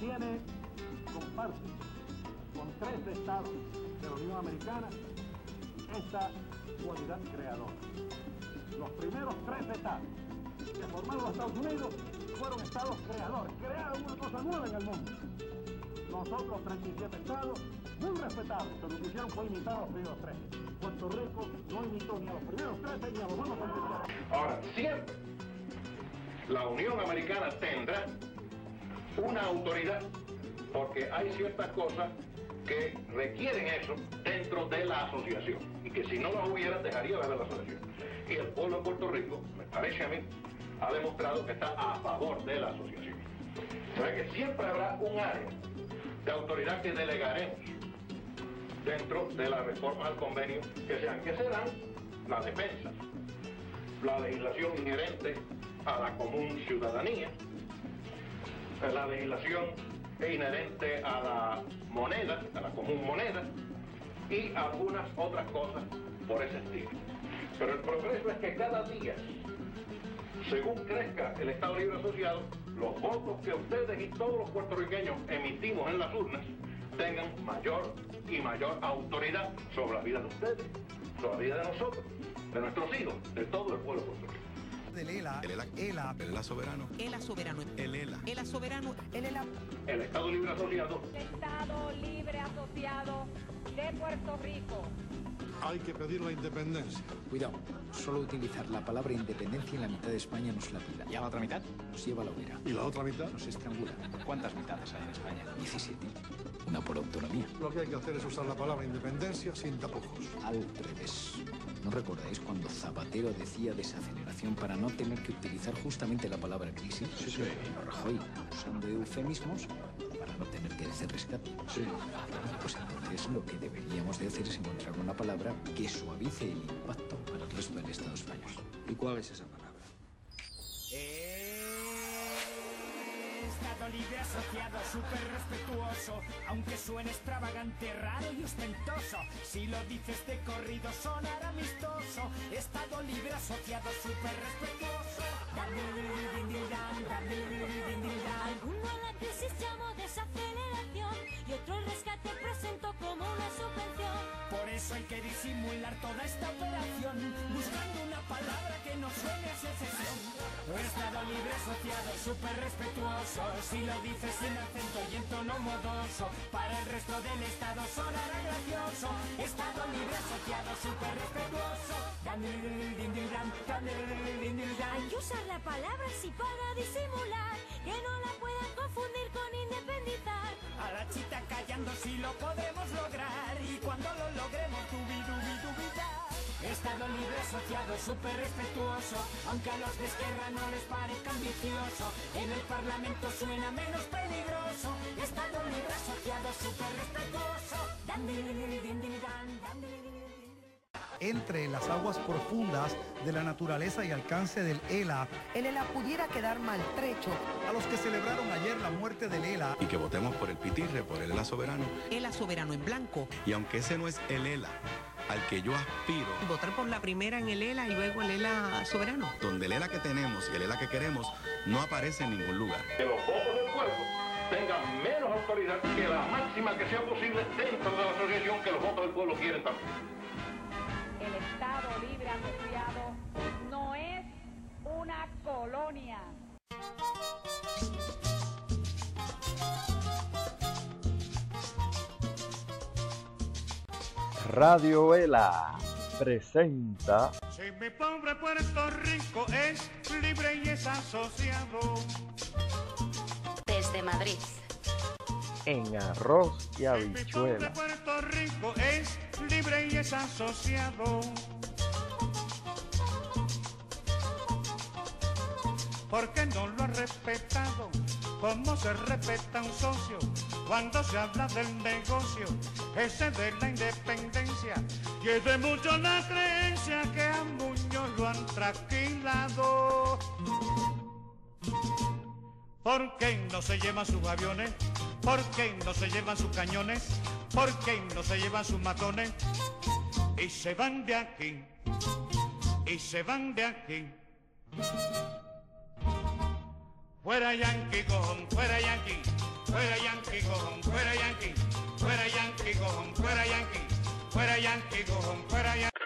tiene, comparte con 3 estados de la Unión Americana esta cualidad creadora. Los primeros 3 estados que formaron los Estados Unidos fueron estados creadores, crearon una cosa nueva en el mundo. Nosotros, 37 estados, muy respetables, pero lo que hicieron fue imitar a los primeros 3. Puerto Rico no imitó ni a los primeros 13 ni a los nuevos 37. Ahora, siempre la Unión Americana tendrá una autoridad, porque hay ciertas cosas que requieren eso dentro de la asociación, y que si no las hubiera, dejaría de haber la asociación. Y el pueblo de Puerto Rico, me parece a mí, ha demostrado que está a favor de la asociación. O sea que siempre habrá un área de autoridad que delegaremos dentro de las reformas al convenio que serán la defensa, la legislación inherente a la común ciudadanía, la legislación inherente a la moneda, a la común moneda, y algunas otras cosas por ese estilo. Pero el progreso es que cada día, según crezca el Estado Libre Asociado, los votos que ustedes y todos los puertorriqueños emitimos en las urnas tengan mayor y mayor autoridad sobre la vida de ustedes, sobre la vida de nosotros, de nuestros hijos, de todo el pueblo puertorriqueño. Del ELA, el ELA soberano, ELA soberano, el ELA soberano, el ELA. El Estado Libre Asociado. El Estado Libre Asociado de Puerto Rico. Hay que pedir la independencia. Cuidado, solo utilizar la palabra independencia en la mitad de España nos la pila. ¿Y a la otra mitad? Nos lleva a la hoguera. ¿Y la otra mitad? Nos estrangula. ¿Cuántas mitades hay en España? 17. Una por autonomía. Lo que hay que hacer es usar la palabra independencia sin tapujos. Al revés. ¿No recordáis cuando Zapatero decía desaceleración para no tener que utilizar justamente la palabra crisis? Sí, sí. Y Rajoy, usando eufemismos para no tener que decir rescate. Sí. Pues entonces lo que deberíamos de hacer es encontrar una palabra que suavice el impacto para el resto del Estado español. ¿Y cuál es esa palabra? Estado Libre Asociado, súper respetuoso, aunque suene extravagante, raro y ostentoso. Si lo dices de corrido sonará amistoso. Estado Libre Asociado, súper respetuoso. Alguno a la crisis llamó desaceleración y otro el rescate presentó como una subvención. Por eso hay que disimular toda esta operación, buscando una palabra que no suene a secesión. Estado Libre Asociado, súper respetuoso, si lo dices sin acento y en tono modoso, para el resto del Estado sonará gracioso. Estado Libre Asociado, súper respetuoso. Hay que usar la palabra así para disimular, que no la puedan confundir con independizar. A la chita callando si lo podremos lograr, y cuando lo logremos dubi-dubi-dubi-da. Estado Libre Asociado, súper respetuoso, aunque a los de izquierda no les parezca ambicioso, en el Parlamento suena menos peligroso. Estado Libre Asociado, súper respetuoso. Entre las aguas profundas de la naturaleza y alcance del ELA, El ELA pudiera quedar maltrecho. a los que celebraron ayer la muerte del ELA, Y que votemos por el pitirre, por el ELA soberano. ELA soberano en blanco. Y aunque ese no es el ELA al que yo aspiro, Votar por la primera en el ELA y luego el ELA soberano. donde el ELA que tenemos y el ELA que queremos no aparece en ningún lugar. Que los votos del pueblo tengan menos autoridad que la máxima que sea posible dentro de la asociación, que los votos del pueblo quieren también. El Estado Libre Asociado no es una colonia. Radio ELA presenta Si mi pobre Puerto Rico es libre y es asociado. Desde Madrid. En Arroz y Si mi pobre Habichuela. Puerto Rico es libre y es asociado. ¿Por qué no lo ha respetado? ¿Cómo se respeta un socio cuando se habla del negocio ese de la independencia? Y es de mucho la creencia que a Muñoz lo han tranquilado. ¿Por qué no se llevan sus aviones? ¿Por qué no se llevan sus cañones? ¿Por qué no se llevan sus matones? Y se van de aquí, y se van de aquí. Fuera Yankee, cojón, fuera Yankee. Fuera Yankee, cojón, fuera Yankee. Fuera Yankee, cojón, fuera Yankee. Fuera Yankee, cojón, fuera Yankee.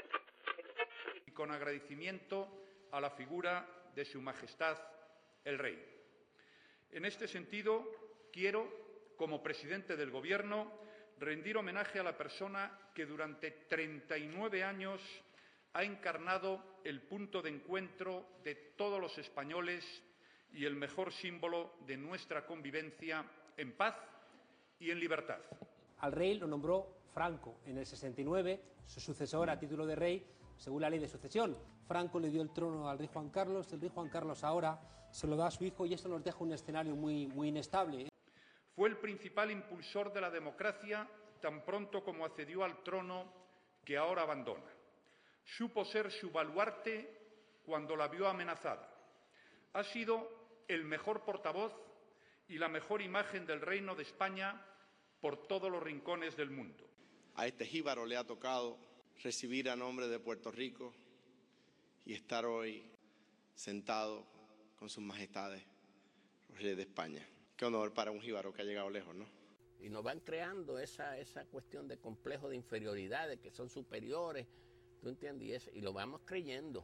Y con agradecimiento a la figura de Su Majestad el Rey. En este sentido, quiero, como presidente del Gobierno, rendir homenaje a la persona que durante 39 años ha encarnado el punto de encuentro de todos los españoles y el mejor símbolo de nuestra convivencia en paz y en libertad. Al rey lo nombró Franco en el 69, su sucesor a título de rey, según la ley de sucesión. Franco le dio el trono al rey Juan Carlos, el rey Juan Carlos ahora se lo da a su hijo y esto nos deja un escenario muy inestable. Fue el principal impulsor de la democracia tan pronto como accedió al trono que ahora abandona. Supo ser su baluarte cuando la vio amenazada. Ha sido el mejor portavoz y la mejor imagen del Reino de España por todos los rincones del mundo. A este jíbaro le ha tocado recibir a nombre de Puerto Rico y estar hoy sentado con sus majestades, los reyes de España. Qué honor para un jíbaro que ha llegado lejos, ¿no? Y nos van creando esa cuestión de complejo de inferioridad, de que son superiores, ¿tú entiendes? Y lo vamos creyendo.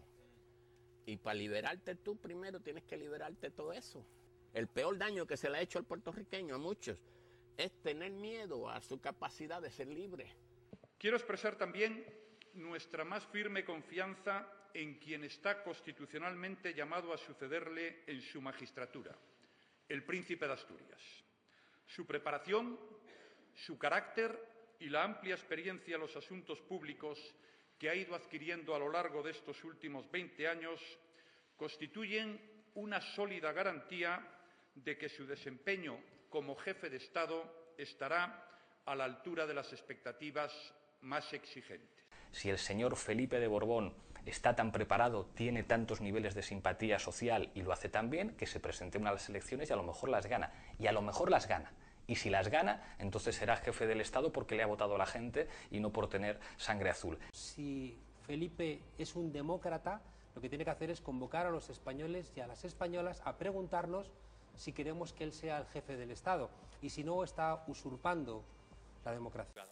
Y para liberarte tú primero tienes que liberarte todo eso. El peor daño que se le ha hecho al puertorriqueño, a muchos, es tener miedo a su capacidad de ser libre. Quiero expresar también nuestra más firme confianza en quien está constitucionalmente llamado a sucederle en su magistratura, el Príncipe de Asturias. Su preparación, su carácter y la amplia experiencia en los asuntos públicos que ha ido adquiriendo a lo largo de estos últimos 20 años constituyen una sólida garantía de que su desempeño como jefe de Estado estará a la altura de las expectativas más exigentes. Si el señor Felipe de Borbón está tan preparado, tiene tantos niveles de simpatía social y lo hace tan bien, que se presente a unas elecciones y a lo mejor las gana. Y a lo mejor las gana. Y si las gana, entonces será jefe del Estado porque le ha votado a la gente y no por tener sangre azul. Si Felipe es un demócrata, lo que tiene que hacer es convocar a los españoles y a las españolas a preguntarnos si queremos que él sea el jefe del Estado. Y si no, está usurpando la democracia.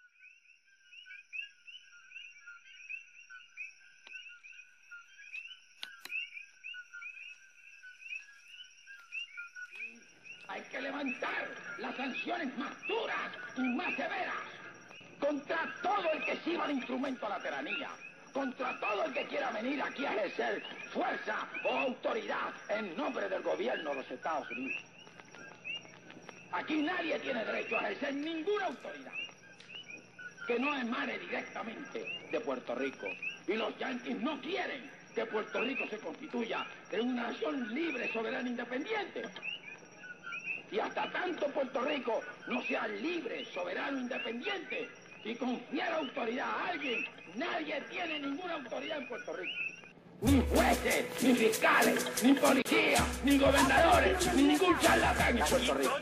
Hay que levantar las sanciones más duras y más severas contra todo el que sirva de instrumento a la tiranía, contra todo el que quiera venir aquí a ejercer fuerza o autoridad en nombre del gobierno de los Estados Unidos. Aquí nadie tiene derecho a ejercer ninguna autoridad que no emane directamente de Puerto Rico. Y los yanquis no quieren que Puerto Rico se constituya en una nación libre, soberana e independiente. Y hasta tanto Puerto Rico no sea libre, soberano, independiente y confiera autoridad a alguien, nadie tiene ninguna autoridad en Puerto Rico. Ni jueces, ni fiscales, ni policías, ni gobernadores, ni ningún charlatán en Puerto Rico.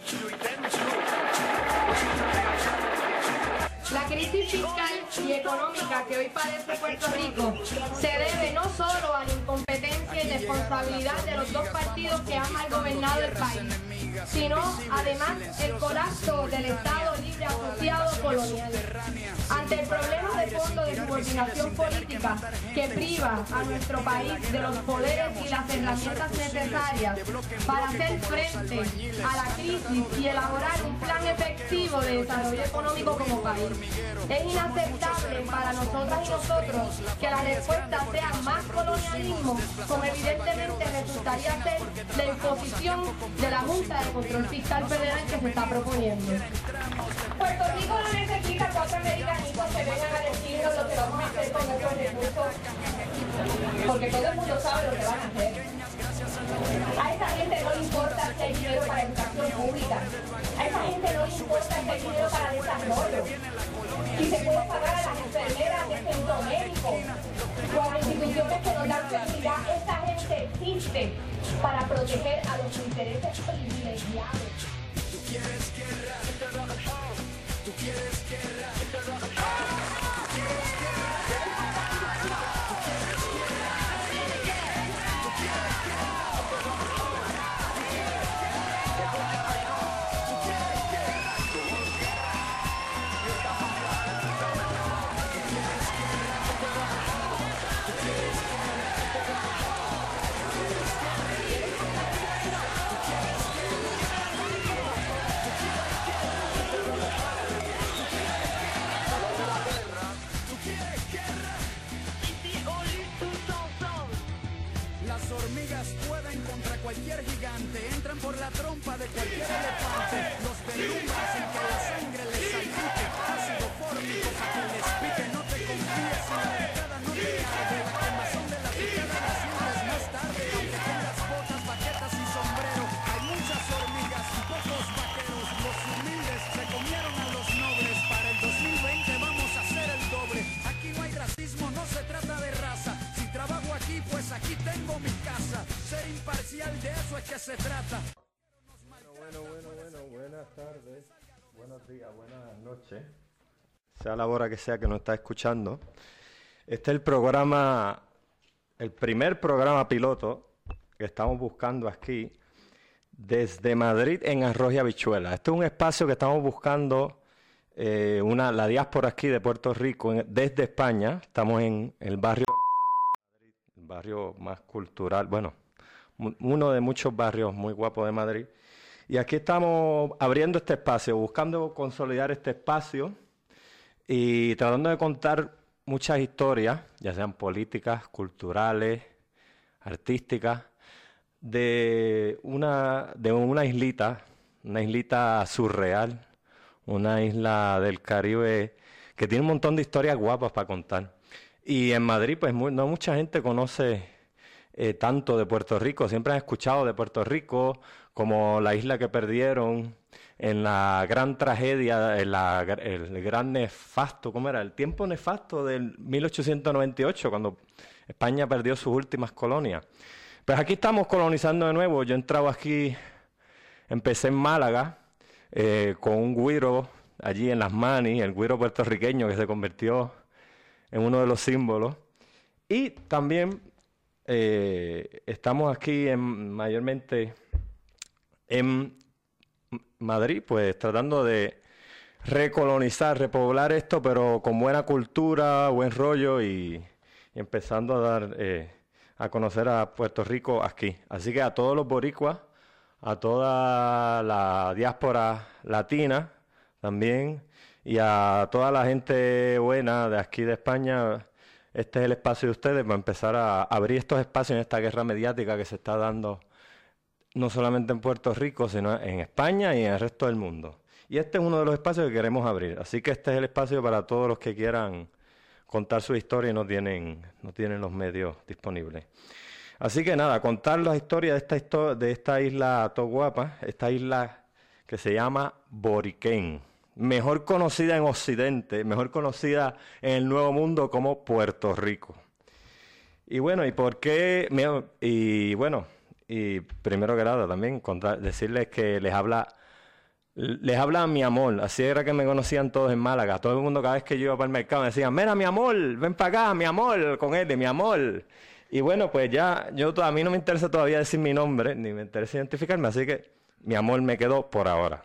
La crisis fiscal y económica que hoy padece Puerto Rico se debe no solo a la incompetencia y responsabilidad de los dos partidos que han mal gobernado el país, sino además el colapso del Estado libre asociado colonial. Ante el problema de fondo de subordinación política que priva a nuestro país de los poderes y las herramientas necesarias para hacer frente a la crisis y elaborar un plan efectivo de desarrollo económico como país. Es inaceptable para nosotras y nosotros que la respuesta sea más colonialismo, como evidentemente resultaría ser la imposición de la Junta de Control Fiscal Federal que se está proponiendo. Puerto Rico no necesita 4 americanistas que vengan a decirnos lo que vamos a hacer con nuestros recursos, porque todo el mundo sabe lo que van a hacer. A esa gente no le importa si hay dinero para educación pública, a esa gente no le importa si hay dinero para desarrollo, si se puede pagar a las enfermeras de centro médico o a las instituciones que nos dan seguridad. Esa gente existe para proteger a los intereses privilegiados. Tú quieres guerra, tú quieres guerra, arremeten contra cualquier gigante, entran por la trompa de cualquier elefante, los deslumbran sin que la sangre les salpique, ácido fórmico pa' que les pique, no te confíes si la picada no te arde, la quemazón de la picada la sientes más tarde, aunque tengas botas, baquetas y sombrero, hay muchas hormigas y pocos vaqueros, los humildes se comieron a los nobles, para el 2020 vamos a hacer el doble, aquí no hay racismo, no se trata de raza, si trabajo aquí pues aquí tengo mi casa, ser imparcial de eso es que se trata. Bueno, buenas tardes, buenos días, buenas noches, sea la hora que sea que nos está escuchando. Este es el programa, el primer programa piloto que estamos buscando aquí desde Madrid en Arroz y Habichuelas. Este es un espacio que estamos buscando la diáspora aquí de Puerto Rico desde España. Estamos en el barrio más cultural, bueno, uno de muchos barrios muy guapos de Madrid. Y aquí estamos abriendo este espacio, buscando consolidar este espacio y tratando de contar muchas historias, ya sean políticas, culturales, artísticas, de una islita surreal, una isla del Caribe que tiene un montón de historias guapas para contar. Y en Madrid, pues no mucha gente conoce tanto de Puerto Rico, siempre han escuchado de Puerto Rico como la isla que perdieron en la gran tragedia, el gran nefasto, ¿cómo era? El tiempo nefasto del 1898, cuando España perdió sus últimas colonias. Pues aquí estamos colonizando de nuevo. Yo he entrado aquí, empecé en Málaga, con un güiro allí en las manis, el güiro puertorriqueño que se convirtió en uno de los símbolos. Y también estamos aquí mayormente en Madrid, pues tratando de recolonizar, repoblar esto, pero con buena cultura, buen rollo y empezando a dar a conocer a Puerto Rico aquí. Así que a todos los boricuas, a toda la diáspora latina también y a toda la gente buena de aquí de España, este es el espacio de ustedes para empezar a abrir estos espacios en esta guerra mediática que se está dando no solamente en Puerto Rico, sino en España y en el resto del mundo. Y este es uno de los espacios que queremos abrir. Así que este es el espacio para todos los que quieran contar su historia y no tienen los medios disponibles. Así que nada, contar la historia de esta isla Toguapa, esta isla que se llama Boriquén, mejor conocida en Occidente, mejor conocida en el Nuevo Mundo como Puerto Rico. Y bueno, ¿y por qué? Y primero que nada también decirles que les habla mi amor. Así era que me conocían todos en Málaga. Todo el mundo cada vez que yo iba para el mercado me decían, mira mi amor, ven para acá, mi amor, con él, mi amor. Y bueno, pues ya a mí no me interesa todavía decir mi nombre, ni me interesa identificarme, así que mi amor me quedó por ahora.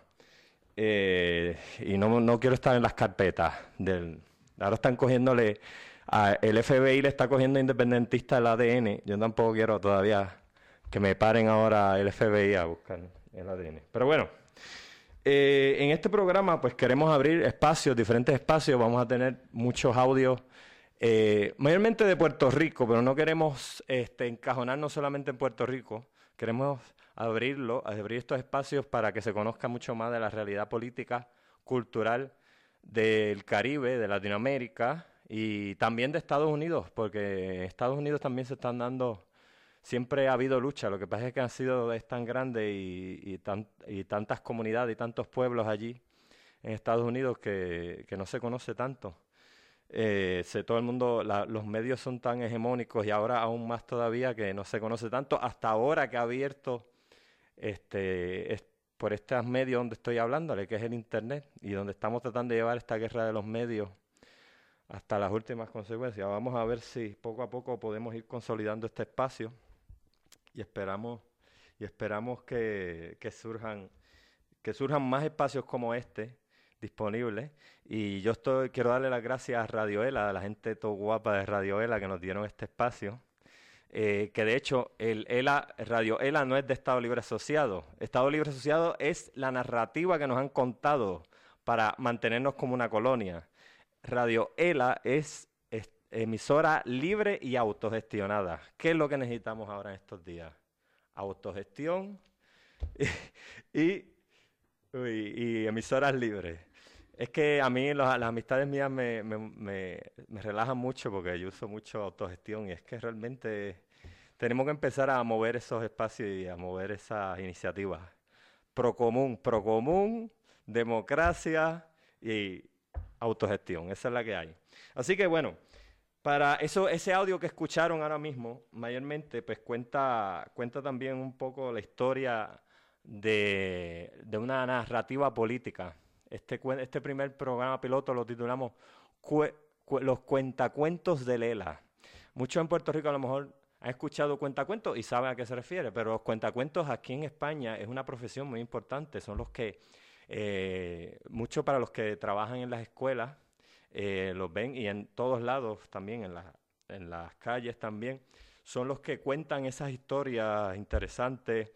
Y no quiero estar en las carpetas. Ahora están cogiéndole, el FBI le está cogiendo independentista el ADN. Yo tampoco quiero todavía que me paren ahora el FBI a buscar el ADN. Pero bueno, en este programa pues queremos abrir espacios, diferentes espacios. Vamos a tener muchos audios, mayormente de Puerto Rico, pero no queremos encajonarnos solamente en Puerto Rico. Queremos abrir estos espacios para que se conozca mucho más de la realidad política, cultural del Caribe, de Latinoamérica y también de Estados Unidos, porque en Estados Unidos también se están dando. Siempre ha habido lucha, lo que pasa es que es tan grande y tantas comunidades y tantos pueblos allí en Estados Unidos que no se conoce tanto. Todo el mundo, los medios son tan hegemónicos y ahora aún más todavía que no se conoce tanto, hasta ahora que ha abierto por estos medios donde estoy hablándole, que es el Internet, y donde estamos tratando de llevar esta guerra de los medios hasta las últimas consecuencias. Vamos a ver si poco a poco podemos ir consolidando este espacio. Y esperamos que surjan más espacios como este disponibles. Y yo quiero darle las gracias a Radio ELA, a la gente todo guapa de Radio ELA que nos dieron este espacio. Que de hecho Radio ELA no es de Estado Libre Asociado. Estado Libre Asociado es la narrativa que nos han contado para mantenernos como una colonia. Radio ELA es emisora libre y autogestionada. ¿Qué es lo que necesitamos ahora en estos días? autogestión y emisoras libres. Es que a mí las amistades mías me relajan mucho porque yo uso mucho autogestión y es que realmente tenemos que empezar a mover esos espacios y a mover esas iniciativas. Procomún, democracia y autogestión, esa es la que hay. Así que bueno, para eso, ese audio que escucharon ahora mismo, mayormente, pues cuenta también un poco la historia de una narrativa política. Este primer programa piloto lo titulamos Los cuentacuentos de Lela. Muchos en Puerto Rico a lo mejor han escuchado cuentacuentos y saben a qué se refiere, pero los cuentacuentos aquí en España es una profesión muy importante. Son los que, mucho para los que trabajan en las escuelas, los ven, y en todos lados también, en las calles también, son los que cuentan esas historias interesantes,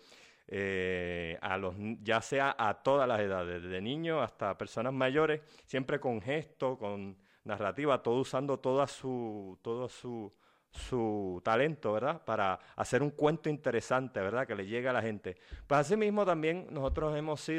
ya sea a todas las edades, desde niños hasta personas mayores, siempre con gesto, con narrativa, todo usando todo su talento, ¿verdad? Para hacer un cuento interesante, ¿verdad? Que le llegue a la gente. Pues así mismo también nosotros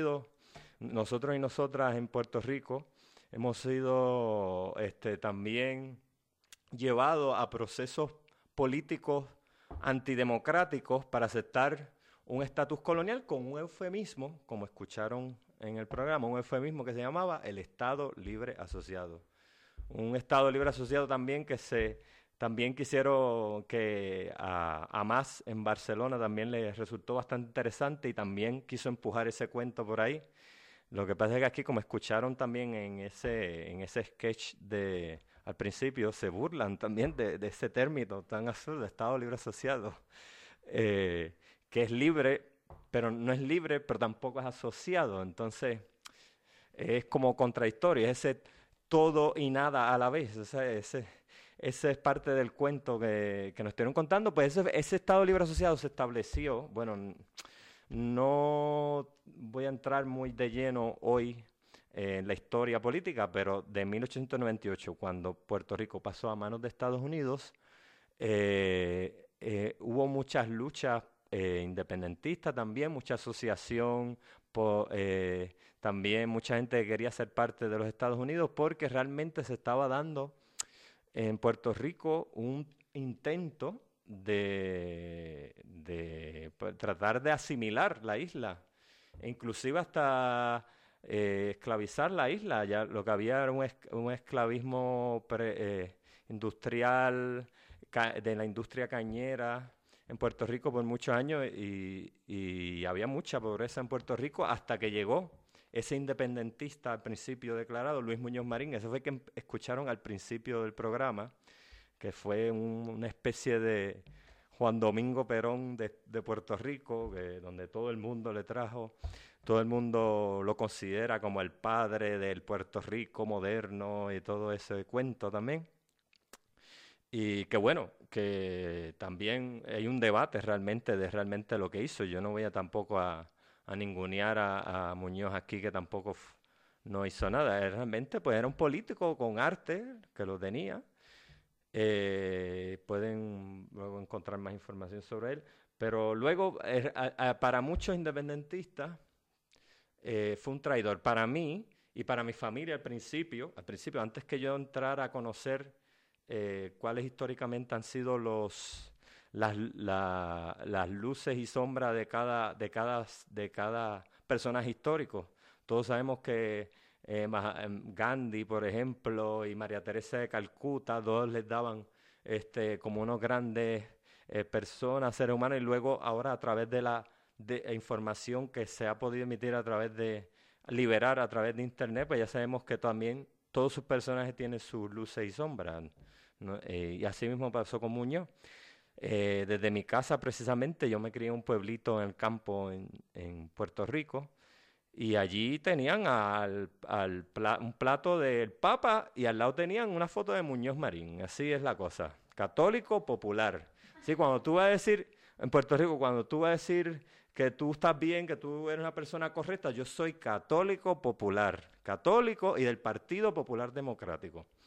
y nosotras en Puerto Rico, hemos sido también llevados a procesos políticos antidemocráticos para aceptar un estatus colonial con un eufemismo, como escucharon en el programa, un eufemismo que se llamaba el Estado Libre Asociado. Un Estado Libre Asociado también también quisieron que a Hamas en Barcelona también les resultó bastante interesante y también quiso empujar ese cuento por ahí. Lo que pasa es que aquí, como escucharon también en ese sketch al principio, se burlan también de ese término tan absurdo, Estado Libre Asociado, que es libre, pero no es libre, pero tampoco es asociado. Entonces, es como contradictorio, es ese todo y nada a la vez. Ese es parte del cuento que nos estuvieron contando. Pues ese Estado Libre Asociado se estableció, bueno, no voy a entrar muy de lleno hoy en la historia política, pero de 1898, cuando Puerto Rico pasó a manos de Estados Unidos, hubo muchas luchas independentistas también, mucha asociación, también mucha gente que quería ser parte de los Estados Unidos porque realmente se estaba dando en Puerto Rico un intento de tratar de asimilar la isla, e inclusive hasta esclavizar la isla. Ya lo que había era un esclavismo industrial, de la industria cañera en Puerto Rico por muchos años, y había mucha pobreza en Puerto Rico hasta que llegó ese independentista al principio declarado, Luis Muñoz Marín. Ese fue que escucharon al principio del programa, que fue una especie de Juan Domingo Perón de Puerto Rico, donde todo el mundo todo el mundo lo considera como el padre del Puerto Rico moderno y todo ese cuento también. Y que bueno, que también hay un debate realmente de lo que hizo. Yo no voy tampoco a ningunear a Muñoz aquí, que tampoco no hizo nada. Realmente pues era un político con arte, que lo tenía. Pueden luego encontrar más información sobre él, pero luego para muchos independentistas fue un traidor. Para mí y para mi familia al principio, antes que yo entrara a conocer cuáles históricamente han sido las luces y sombras de cada personaje histórico. Todos sabemos que Gandhi, por ejemplo, y María Teresa de Calcuta, todos les daban como unos grandes personas, seres humanos, y luego ahora a través de la información que se ha podido emitir liberar a través de internet, pues ya sabemos que también todos sus personajes tienen sus luces y sombras, ¿no? Y así mismo pasó con Muñoz. Desde mi casa, precisamente, yo me crié en un pueblito en el campo en Puerto Rico, y allí tenían un plato del Papa y al lado tenían una foto de Muñoz Marín. Así es la cosa. Católico popular. Sí, cuando tú vas a decir, en Puerto Rico, cuando tú vas a decir que tú estás bien, que tú eres una persona correcta, yo soy católico popular. Católico y del Partido Popular Democrático.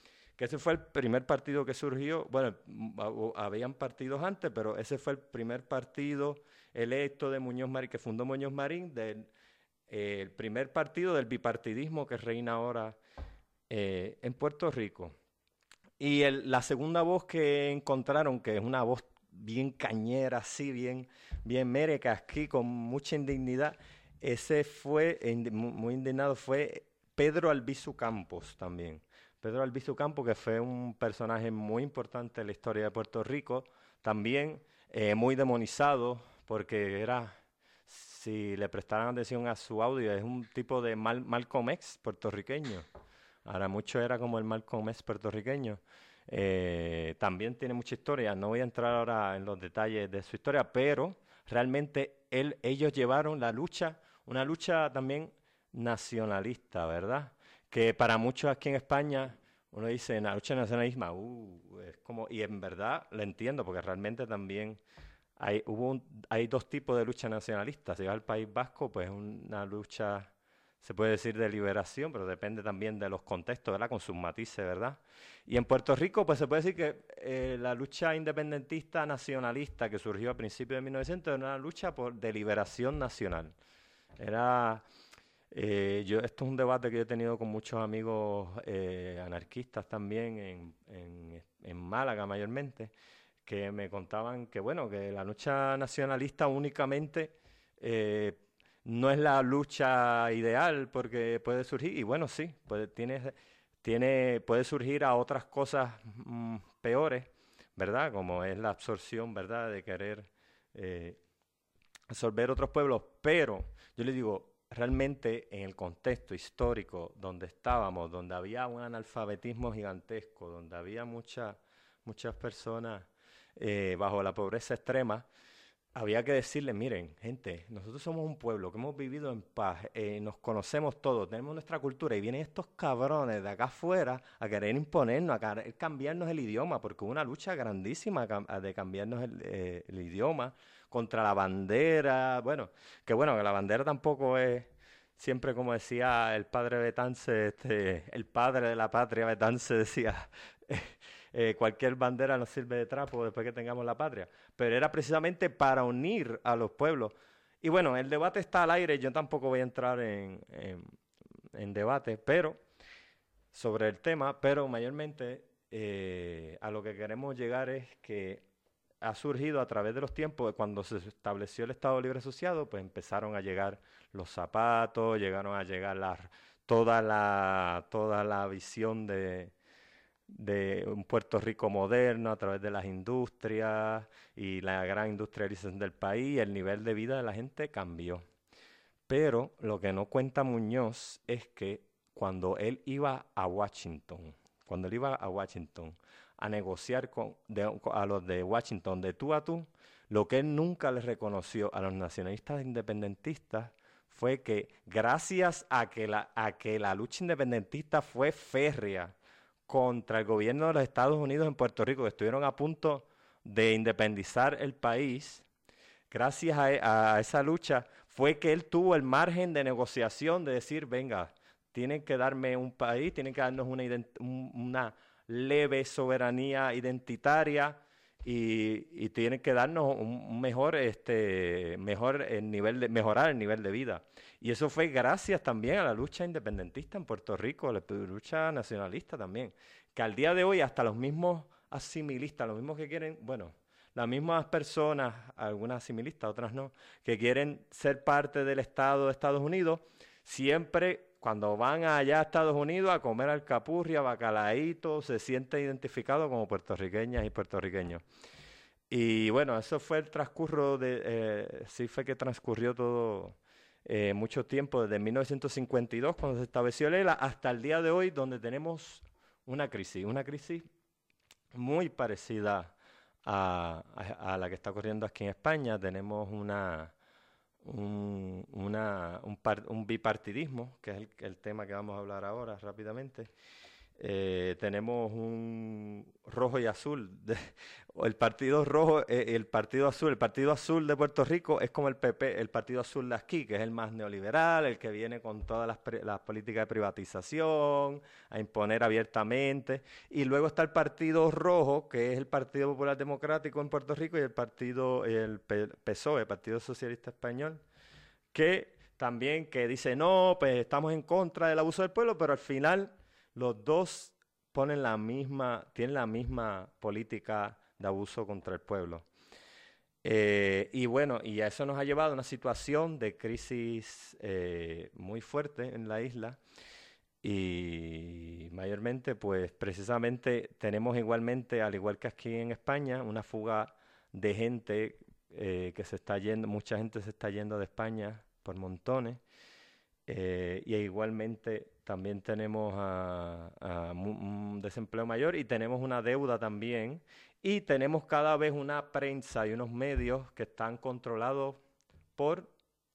que ese fue el primer partido que surgió. Bueno, habían partidos antes, pero ese fue el primer partido electo de Muñoz Marín, que fundó Muñoz Marín, el primer partido del bipartidismo que reina ahora en Puerto Rico. Y la segunda voz que encontraron, que es una voz bien cañera, así, bien mereca, aquí, con mucha indignidad, ese fue, muy indignado, fue Pedro Albizu Campos también. Pedro Albizu Campos, que fue un personaje muy importante en la historia de Puerto Rico, también muy demonizado, porque era, si le prestaran atención a su audio, es un tipo de Malcolm X puertorriqueño. Ahora mucho era como el Malcolm X puertorriqueño. También tiene mucha historia. No voy a entrar ahora en los detalles de su historia, pero realmente ellos llevaron la lucha, una lucha también nacionalista, ¿verdad? Que para muchos aquí en España, uno dice, la lucha nacionalista, es como, y en verdad lo entiendo, porque realmente también hay dos tipos de lucha nacionalista. Si vas al País Vasco, pues una lucha, se puede decir, de liberación, pero depende también de los contextos, ¿verdad? Con sus matices, ¿verdad? Y en Puerto Rico, pues se puede decir que la lucha independentista nacionalista que surgió a principios de 1900 era una lucha de liberación nacional. Esto es un debate que yo he tenido con muchos amigos anarquistas también en Málaga mayormente, que me contaban que, bueno, que la lucha nacionalista únicamente no es la lucha ideal, porque puede surgir, y bueno, sí, puede surgir a otras cosas peores, ¿verdad? Como es la absorción, ¿verdad?, de querer absorber otros pueblos, pero yo le digo, realmente en el contexto histórico donde estábamos, donde había un analfabetismo gigantesco, donde había muchas personas bajo la pobreza extrema, había que decirles, miren, gente, nosotros somos un pueblo que hemos vivido en paz, nos conocemos todos, tenemos nuestra cultura, y vienen estos cabrones de acá afuera a querer imponernos, a querer cambiarnos el idioma, porque hubo una lucha grandísima de cambiarnos el idioma contra la bandera. Que la bandera tampoco es siempre, como decía el padre Betance, el padre de la patria Betance decía, cualquier bandera nos sirve de trapo después que tengamos la patria, pero era precisamente para unir a los pueblos. Y bueno, el debate está al aire, yo tampoco voy a entrar en debate sobre el tema, pero mayormente a lo que queremos llegar es que ha surgido a través de los tiempos, cuando se estableció el Estado Libre Asociado, pues empezaron a llegar los zapatos, llegaron a llegar toda la visión de un Puerto Rico moderno a través de las industrias y la gran industrialización del país. El nivel de vida de la gente cambió. Pero lo que no cuenta Muñoz es que cuando él iba a Washington a negociar a los de Washington de tú a tú, lo que él nunca les reconoció a los nacionalistas independentistas fue que gracias a que la lucha independentista fue férrea contra el gobierno de los Estados Unidos en Puerto Rico, que estuvieron a punto de independizar el país, gracias a esa lucha fue que él tuvo el margen de negociación de decir, venga, tienen que darme un país, tienen que darnos una leve soberanía identitaria y tienen que darnos un mejorar el nivel de vida. Y eso fue gracias también a la lucha independentista en Puerto Rico, a la lucha nacionalista también, que al día de hoy hasta los mismos asimilistas, los mismos que quieren, las mismas personas, algunas asimilistas, otras no, que quieren ser parte del Estado de Estados Unidos, siempre cuando van allá a Estados Unidos a comer alcapurria, bacalaíto, se sienten identificados como puertorriqueñas y puertorriqueños. Y bueno, eso fue el transcurso sí fue que transcurrió todo mucho tiempo, desde 1952, cuando se estableció el ELA, hasta el día de hoy, donde tenemos una crisis muy parecida a la que está ocurriendo aquí en España. Tenemos un bipartidismo, que es el tema que vamos a hablar ahora rápidamente, tenemos un rojo y azul. El partido rojo, el partido azul. El partido azul de Puerto Rico es como el PP, el partido azul de aquí, que es el más neoliberal, el que viene con todas las políticas de privatización, a imponer abiertamente. Y luego está el partido rojo, que es el Partido Popular Democrático en Puerto Rico, y el PSOE, Partido Socialista Español, que también que dice, no, pues estamos en contra del abuso del pueblo, pero al final los dos tienen la misma política de abuso contra el pueblo. Y bueno, y a eso nos ha llevado a una situación de crisis muy fuerte en la isla, y mayormente, pues precisamente tenemos igualmente, al igual que aquí en España, una fuga de gente que se está yendo, mucha gente se está yendo de España por montones, y igualmente también tenemos un desempleo mayor, y tenemos una deuda también, y tenemos cada vez una prensa y unos medios que están controlados por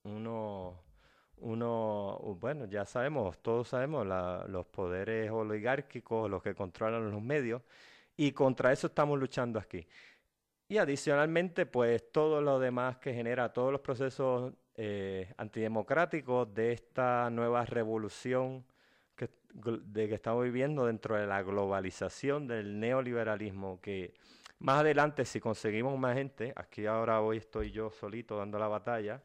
bueno, ya sabemos, todos sabemos, los poderes oligárquicos, los que controlan los medios, y contra eso estamos luchando aquí. Y adicionalmente, pues todo lo demás que genera, todos los procesos antidemocráticos de esta nueva revolución que estamos viviendo dentro de la globalización del neoliberalismo, que más adelante, si conseguimos más gente, aquí ahora hoy estoy yo solito dando la batalla,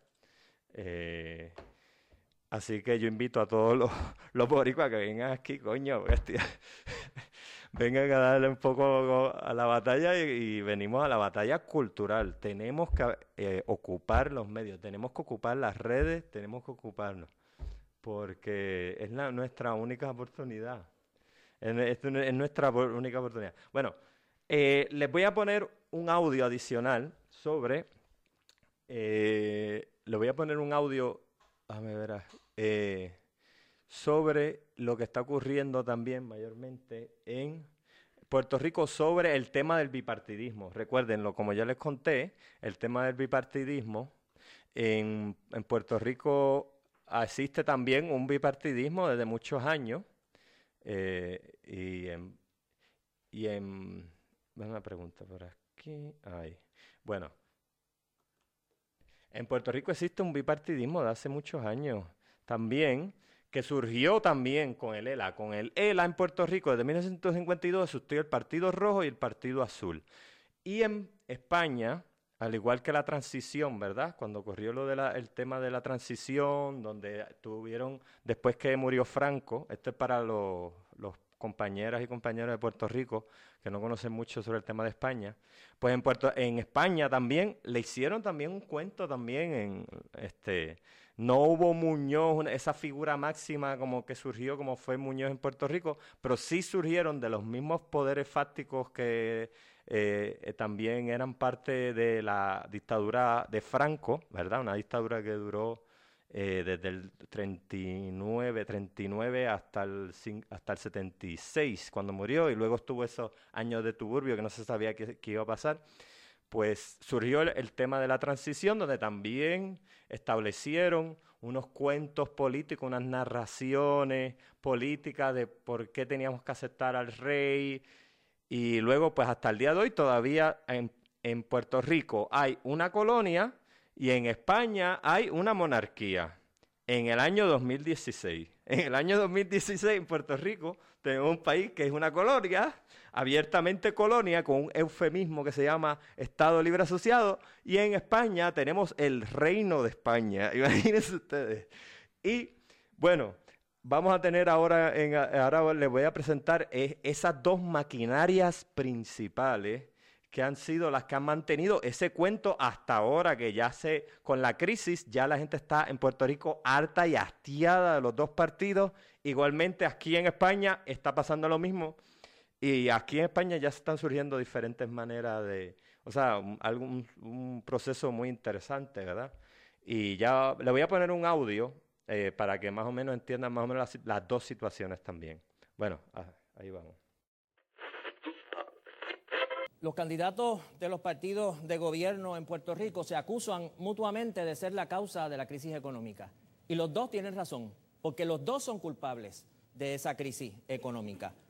así que yo invito a todos los boricuas que vengan aquí, coño, bestia. Vengan a darle un poco a la batalla, y venimos a la batalla cultural. Tenemos que ocupar los medios, tenemos que ocupar las redes, tenemos que ocuparnos, porque es nuestra única oportunidad. Es nuestra única oportunidad. Bueno, les voy a poner un audio adicional sobre... les voy a poner un audio... sobre lo que está ocurriendo también mayormente en Puerto Rico sobre el tema del bipartidismo. Recuérdenlo, como ya les conté, el tema del bipartidismo en Puerto Rico existe también un bipartidismo desde muchos años, una pregunta por aquí. Bueno, en Puerto Rico existe un bipartidismo de hace muchos años también, que surgió también con el ELA. Con el ELA en Puerto Rico desde 1952 existió el Partido Rojo y el Partido Azul. Y en España, al igual que la transición, ¿verdad? Cuando ocurrió el tema de la transición, donde tuvieron, después que murió Franco, esto es para los compañeras y compañeros de Puerto Rico que no conocen mucho sobre el tema de España, pues en España también le hicieron también un cuento también no hubo Muñoz, esa figura máxima como que surgió como fue Muñoz en Puerto Rico, pero sí surgieron de los mismos poderes fácticos que también eran parte de la dictadura de Franco, ¿verdad? Una dictadura que duró desde el 39 hasta el 76, cuando murió, y luego estuvo esos años de turbio que no se sabía qué iba a pasar. Pues surgió el tema de la transición, donde también establecieron unos cuentos políticos, unas narraciones políticas de por qué teníamos que aceptar al rey. Y luego, pues hasta el día de hoy, todavía en Puerto Rico hay una colonia y en España hay una monarquía. En el año 2016. En el año 2016, en Puerto Rico, tenemos un país que es una colonia, abiertamente colonia, con un eufemismo que se llama Estado Libre Asociado, y en España tenemos el Reino de España, imagínense ustedes. Y bueno, vamos a tener ahora les voy a presentar esas dos maquinarias principales que han sido las que han mantenido ese cuento hasta ahora, que ya con la crisis, ya la gente está en Puerto Rico harta y hastiada de los dos partidos. Igualmente aquí en España está pasando lo mismo, y aquí en España ya se están surgiendo diferentes maneras un proceso muy interesante, ¿verdad? Y ya le voy a poner un audio para que más o menos entiendan más o menos las dos situaciones también. Bueno, ahí vamos. Los candidatos de los partidos de gobierno en Puerto Rico se acusan mutuamente de ser la causa de la crisis económica. Y los dos tienen razón, porque los dos son culpables de esa crisis económica.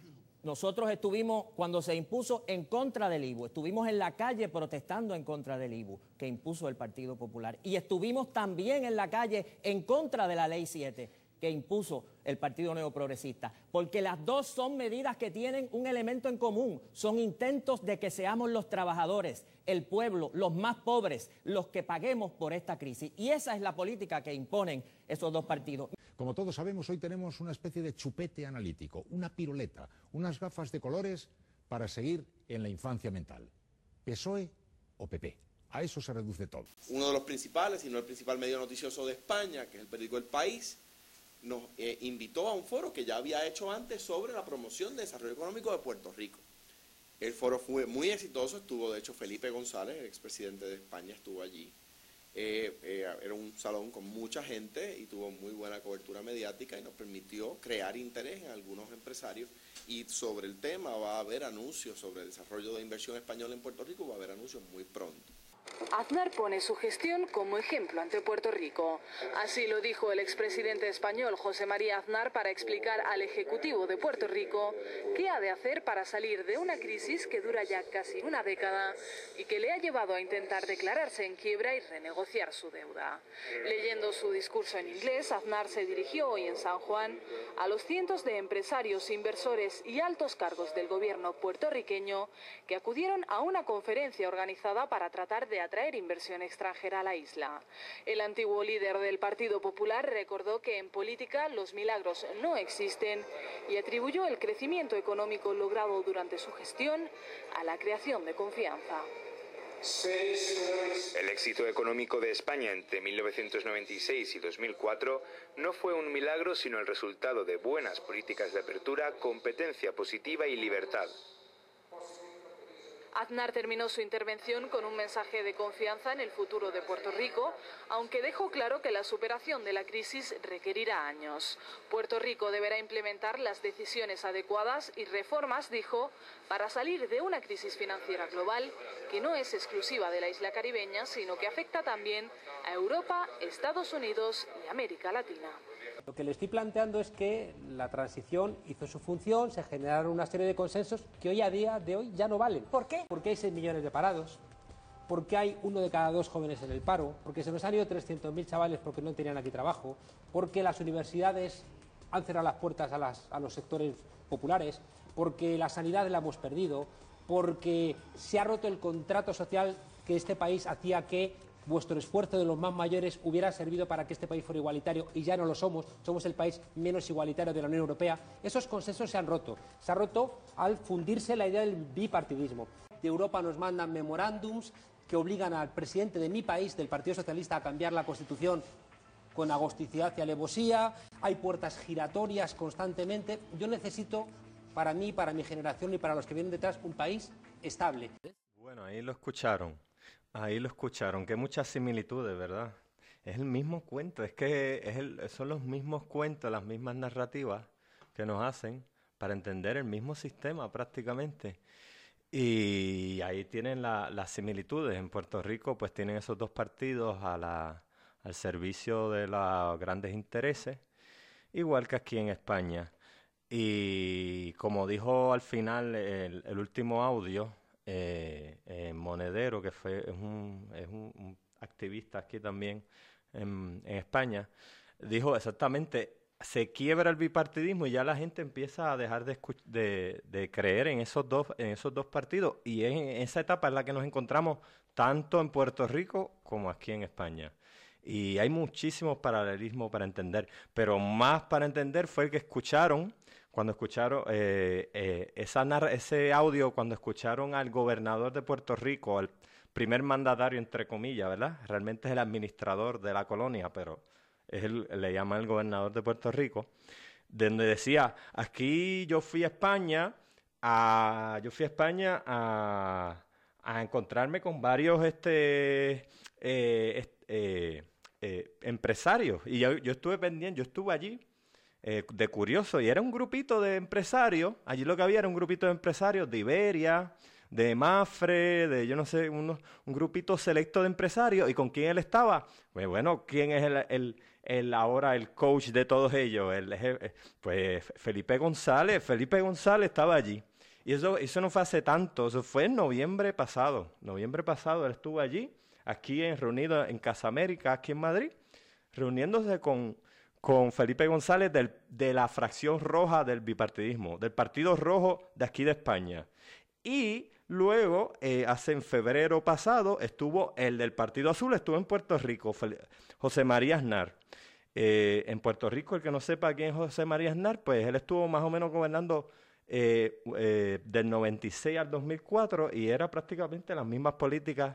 Nosotros estuvimos, cuando se impuso, en contra del IVU. Estuvimos en la calle protestando en contra del IVU que impuso el Partido Popular. Y estuvimos también en la calle en contra de la Ley 7 que impuso el Partido Neoprogresista. Porque las dos son medidas que tienen un elemento en común. Son intentos de que seamos los trabajadores, el pueblo, los más pobres, los que paguemos por esta crisis. Y esa es la política que imponen esos dos partidos. Como todos sabemos, hoy tenemos una especie de chupete analítico, una piruleta, unas gafas de colores para seguir en la infancia mental. ¿PSOE o PP? A eso se reduce todo. Uno de los principales, si no el principal medio noticioso de España, que es el periódico El País, nos invitó a un foro que ya había hecho antes sobre la promoción de desarrollo económico de Puerto Rico. El foro fue muy exitoso, estuvo de hecho Felipe González, el expresidente de España, estuvo allí. Era un salón con mucha gente y tuvo muy buena cobertura mediática y nos permitió crear interés en algunos empresarios, y sobre el tema va a haber anuncios sobre el desarrollo de inversión española en Puerto Rico, va a haber anuncios muy pronto. Aznar pone su gestión como ejemplo ante Puerto Rico. Así lo dijo el expresidente español José María Aznar para explicar al Ejecutivo de Puerto Rico qué ha de hacer para salir de una crisis que dura ya casi una década y que le ha llevado a intentar declararse en quiebra y renegociar su deuda. Leyendo su discurso en inglés, Aznar se dirigió hoy en San Juan a los cientos de empresarios, inversores y altos cargos del gobierno puertorriqueño que acudieron a una conferencia organizada para tratar de atraer inversión extranjera a la isla. El antiguo líder del Partido Popular recordó que en política los milagros no existen y atribuyó el crecimiento económico logrado durante su gestión a la creación de confianza. El éxito económico de España entre 1996 y 2004 no fue un milagro, sino el resultado de buenas políticas de apertura, competencia positiva y libertad. Aznar terminó su intervención con un mensaje de confianza en el futuro de Puerto Rico, aunque dejó claro que la superación de la crisis requerirá años. Puerto Rico deberá implementar las decisiones adecuadas y reformas, dijo, para salir de una crisis financiera global que no es exclusiva de la isla caribeña, sino que afecta también a Europa, Estados Unidos y América Latina. Lo que le estoy planteando es que la transición hizo su función, se generaron una serie de consensos que hoy a día de hoy ya no valen. ¿Por qué? Porque hay 6 millones de parados, porque hay 1 de cada 2 jóvenes en el paro, porque se nos han ido 300.000 chavales porque no tenían aquí trabajo, porque las universidades han cerrado las puertas a los sectores populares, porque la sanidad la hemos perdido, porque se ha roto el contrato social que este país hacía que vuestro esfuerzo de los más mayores hubiera servido para que este país fuera igualitario, y ya no lo somos, somos el país menos igualitario de la Unión Europea. Esos consensos se han roto al fundirse la idea del bipartidismo. De Europa nos mandan memorándums que obligan al presidente de mi país, del Partido Socialista, a cambiar la Constitución con agosticidad y alevosía, hay puertas giratorias constantemente. Yo necesito, para mí, para mi generación y para los que vienen detrás, un país estable. Bueno, ahí lo escucharon. Ahí lo escucharon, que muchas similitudes, ¿verdad? Es el mismo cuento, es que son los mismos cuentos, las mismas narrativas que nos hacen para entender el mismo sistema prácticamente. Y ahí tienen las similitudes. En Puerto Rico pues tienen esos dos partidos al servicio de los grandes intereses, igual que aquí en España. Y como dijo al final el último audio, Monedero, que es un activista aquí también en España, dijo exactamente, se quiebra el bipartidismo y ya la gente empieza a dejar de creer en esos dos partidos, y en esa etapa es la que nos encontramos tanto en Puerto Rico como aquí en España. Y hay muchísimos paralelismos para entender, pero más para entender fue el que escucharon, cuando escucharon ese audio, cuando escucharon al gobernador de Puerto Rico, al primer mandatario, entre comillas, ¿verdad? Realmente es el administrador de la colonia, pero le llaman el gobernador de Puerto Rico, donde decía, aquí yo fui a España a encontrarme con varios empresarios, y yo estuve pendiente, yo estuve allí de curioso, y era un grupito de empresarios, allí lo que había era un grupito de empresarios de Iberia, de Mafre, de yo no sé, un grupito selecto de empresarios. ¿Y con quién él estaba? Pues bueno, ¿quién es ahora el coach de todos ellos? Pues Felipe González. Felipe González estaba allí. Y eso no fue hace tanto, eso fue en noviembre pasado. Noviembre pasado él estuvo allí, reunido en Casa América, aquí en Madrid, reuniéndose con Felipe González de la fracción roja del bipartidismo, del Partido Rojo de aquí de España. Y luego, en febrero pasado, estuvo el del Partido Azul, estuvo en Puerto Rico, José María Aznar. En Puerto Rico, el que no sepa quién es José María Aznar, pues él estuvo más o menos gobernando del 96 al 2004 y era prácticamente las mismas políticas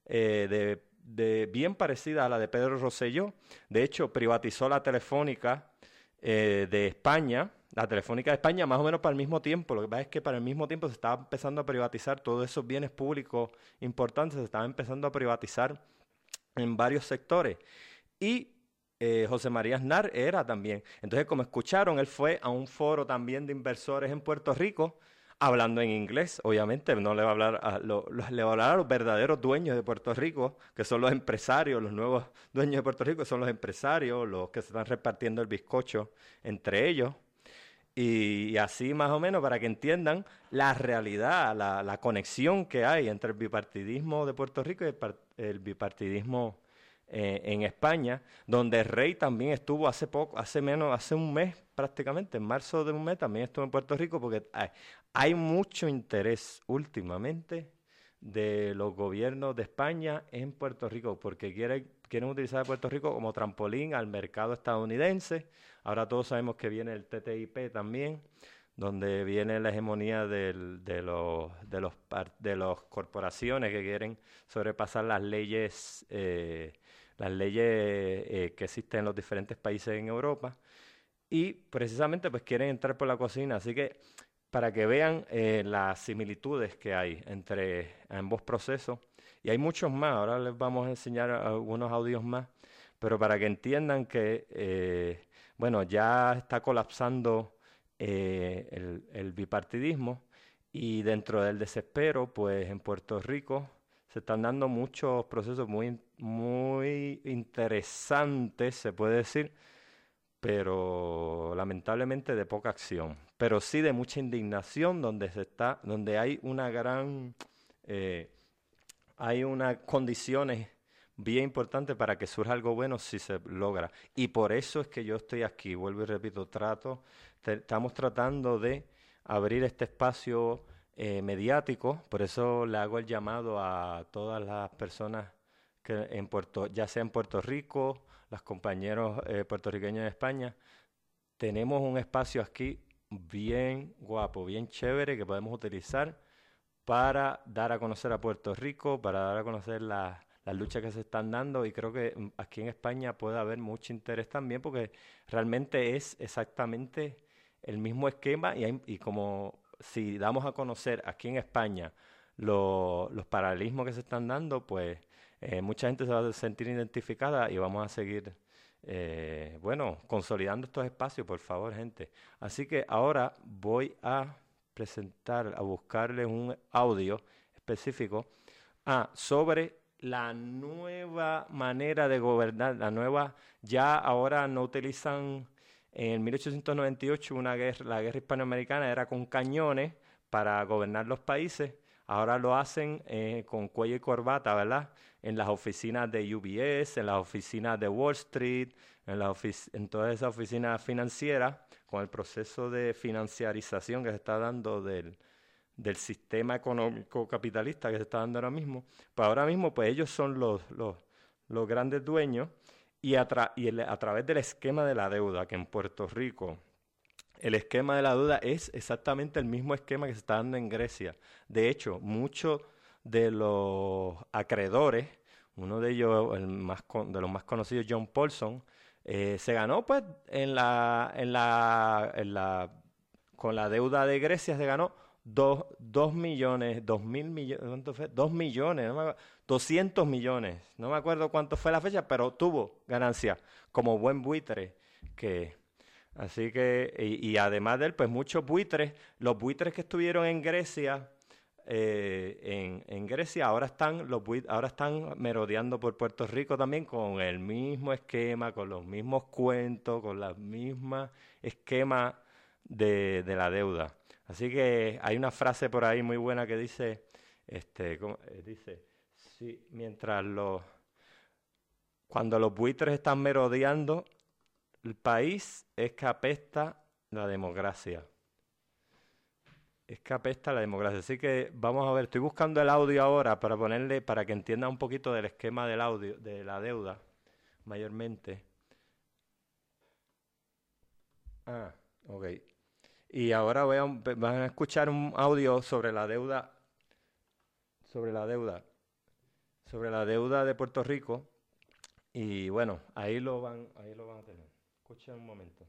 bien parecida a la de Pedro Rosselló. De hecho, privatizó la Telefónica de España, la Telefónica de España más o menos para el mismo tiempo. Lo que pasa es que para el mismo tiempo se estaba empezando a privatizar todos esos bienes públicos importantes, se estaban empezando a privatizar en varios sectores. Y José María Aznar era también. Entonces, como escucharon, él fue a un foro también de inversores en Puerto Rico, hablando en inglés, obviamente, no le va a hablar le va a hablar a los verdaderos dueños de Puerto Rico, que son los empresarios, los nuevos dueños de Puerto Rico, que son los empresarios, los que se están repartiendo el bizcocho entre ellos. Y así más o menos para que entiendan la realidad, la conexión que hay entre el bipartidismo de Puerto Rico y el bipartidismo en España, donde el rey también estuvo hace un mes prácticamente, en marzo de un mes también estuvo en Puerto Rico, porque hay mucho interés últimamente de los gobiernos de España en Puerto Rico, porque quieren utilizar a Puerto Rico como trampolín al mercado estadounidense. Ahora todos sabemos que viene el TTIP también, donde viene la hegemonía de las corporaciones que quieren sobrepasar las leyes que existen en los diferentes países en Europa, y precisamente pues quieren entrar por la cocina. Así que para que vean las similitudes que hay entre ambos procesos, y hay muchos más, ahora les vamos a enseñar algunos audios más, pero para que entiendan que ya está colapsando el bipartidismo, y dentro del desespero, pues en Puerto Rico se están dando muchos procesos muy, muy interesantes, se puede decir, pero lamentablemente de poca acción, pero sí de mucha indignación, donde hay unas condiciones bien importantes para que surja algo bueno si se logra. Y por eso es que yo estoy aquí, vuelvo y repito, estamos tratando de abrir este espacio mediático. Por eso le hago el llamado a todas las personas que ya sea en Puerto Rico, los compañeros puertorriqueños de España. Tenemos un espacio aquí bien guapo, bien chévere, que podemos utilizar para dar a conocer a Puerto Rico, para dar a conocer las luchas que se están dando, y creo que aquí en España puede haber mucho interés también, porque realmente es exactamente el mismo esquema, y como si damos a conocer aquí en España los paralelismos que se están dando, pues mucha gente se va a sentir identificada y vamos a seguir consolidando estos espacios, por favor, gente. Así que ahora voy a buscarles un audio específico sobre la nueva manera de gobernar, ya ahora no utilizan. En 1898 la guerra hispanoamericana era con cañones para gobernar los países. Ahora lo hacen con cuello y corbata, ¿verdad? En las oficinas de UBS, en las oficinas de Wall Street, en todas esas oficinas financieras, con el proceso de financiarización que se está dando del sistema económico capitalista que se está dando ahora mismo. Pues ahora mismo pues ellos son los grandes dueños, y a través del esquema de la deuda, que en Puerto Rico el esquema de la deuda es exactamente el mismo esquema que se está dando en Grecia. De hecho, muchos de los acreedores, uno de ellos, de los más conocidos, John Paulson, se ganó pues con la deuda de Grecia se ganó 2 millones, 2.000 millones, ¿cuánto fue? 2 millones, 200 millones, no me acuerdo cuánto fue la fecha, pero tuvo ganancia como buen buitre así que, y además de él, pues muchos buitres, los buitres que estuvieron en Grecia en Grecia, ahora están merodeando por Puerto Rico también con el mismo esquema, con los mismos cuentos, con las mismas esquemas de la deuda. Así que hay una frase por ahí muy buena que dice, sí, cuando los buitres están merodeando, el país es que apesta la democracia. Es que apesta la democracia. Así que vamos a ver, estoy buscando el audio ahora para ponerle, para que entienda un poquito del esquema del audio, de la deuda, mayormente. Ok. Y ahora van a escuchar un audio sobre la deuda de Puerto Rico. Y bueno, ahí lo van a tener. Escuchen un momento.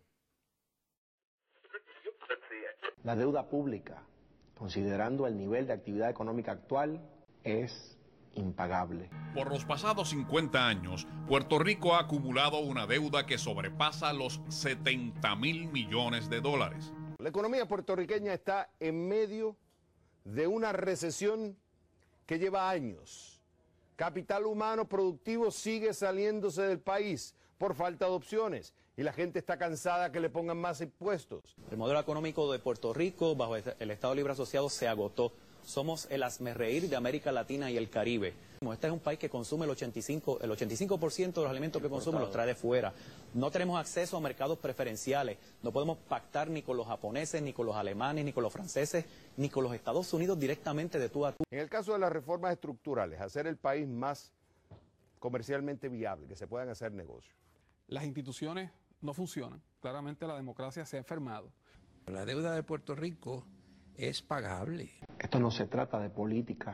La deuda pública, considerando el nivel de actividad económica actual, es impagable. Por los pasados 50 años, Puerto Rico ha acumulado una deuda que sobrepasa los 70,000 millones de dólares. La economía puertorriqueña está en medio de una recesión que lleva años. Capital humano productivo sigue saliéndose del país por falta de opciones y la gente está cansada que le pongan más impuestos. El modelo económico de Puerto Rico bajo el Estado Libre Asociado se agotó. Somos el hazmerreír de América Latina y el Caribe. Este es un país que consume el 85% de los alimentos que consume los trae de fuera. No tenemos acceso a mercados preferenciales. No podemos pactar ni con los japoneses, ni con los alemanes, ni con los franceses, ni con los Estados Unidos directamente de tú a tú. En el caso de las reformas estructurales, hacer el país más comercialmente viable, que se puedan hacer negocios. Las instituciones no funcionan. Claramente la democracia se ha enfermado. La deuda de Puerto Rico es pagable. Esto no se trata de política,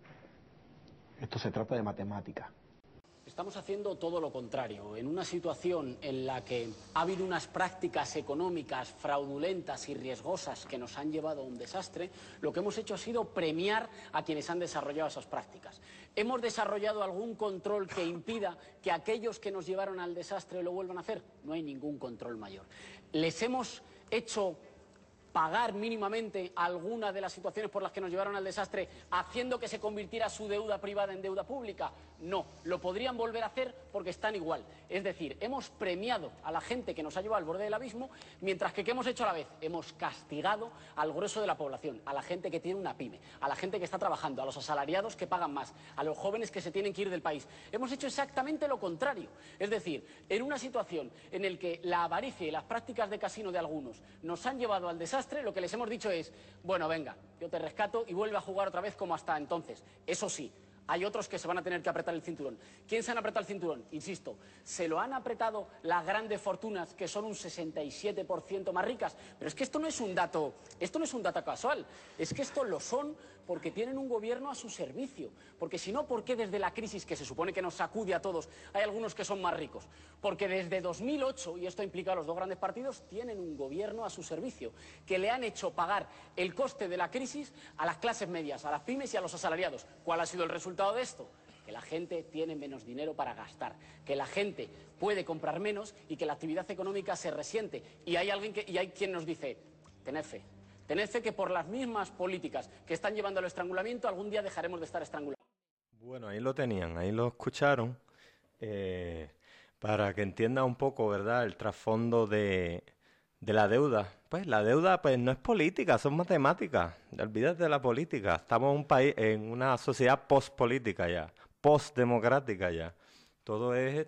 esto se trata de matemática. Estamos haciendo todo lo contrario. En una situación en la que ha habido unas prácticas económicas fraudulentas y riesgosas que nos han llevado a un desastre, lo que hemos hecho ha sido premiar a quienes han desarrollado esas prácticas. ¿Hemos desarrollado algún control que impida que aquellos que nos llevaron al desastre lo vuelvan a hacer? No hay ningún control mayor. ¿Les hemos hecho pagar mínimamente alguna de las situaciones por las que nos llevaron al desastre, haciendo que se convirtiera su deuda privada en deuda pública? No, lo podrían volver a hacer porque están igual. Es decir, hemos premiado a la gente que nos ha llevado al borde del abismo, mientras que ¿qué hemos hecho a la vez? Hemos castigado al grueso de la población, a la gente que tiene una pyme, a la gente que está trabajando, a los asalariados que pagan más, a los jóvenes que se tienen que ir del país. Hemos hecho exactamente lo contrario. Es decir, en una situación en la que la avaricia y las prácticas de casino de algunos nos han llevado al desastre, lo que les hemos dicho es, bueno, venga, yo te rescato y vuelve a jugar otra vez como hasta entonces. Eso sí, hay otros que se van a tener que apretar el cinturón. ¿Quién se han apretado el cinturón? Insisto, se lo han apretado las grandes fortunas, que son un 67% más ricas. Pero es que esto no es un dato casual. Es que esto lo son porque tienen un gobierno a su servicio. Porque si no, ¿por qué desde la crisis, que se supone que nos sacude a todos, hay algunos que son más ricos? Porque desde 2008, y esto implica a los dos grandes partidos, tienen un gobierno a su servicio, que le han hecho pagar el coste de la crisis a las clases medias, a las pymes y a los asalariados. ¿Cuál ha sido el resultado de esto? Que la gente tiene menos dinero para gastar, que la gente puede comprar menos y que la actividad económica se resiente. Y hay quien nos dice, tened fe que por las mismas políticas que están llevando al estrangulamiento, algún día dejaremos de estar estrangulados. Bueno, ahí lo tenían, ahí lo escucharon, para que entienda un poco, ¿verdad?, el trasfondo de la deuda. Pues la deuda pues no es política, son matemáticas. Olvídate de la política. Estamos en un país, en una sociedad post-política ya, post-democrática ya. Todo es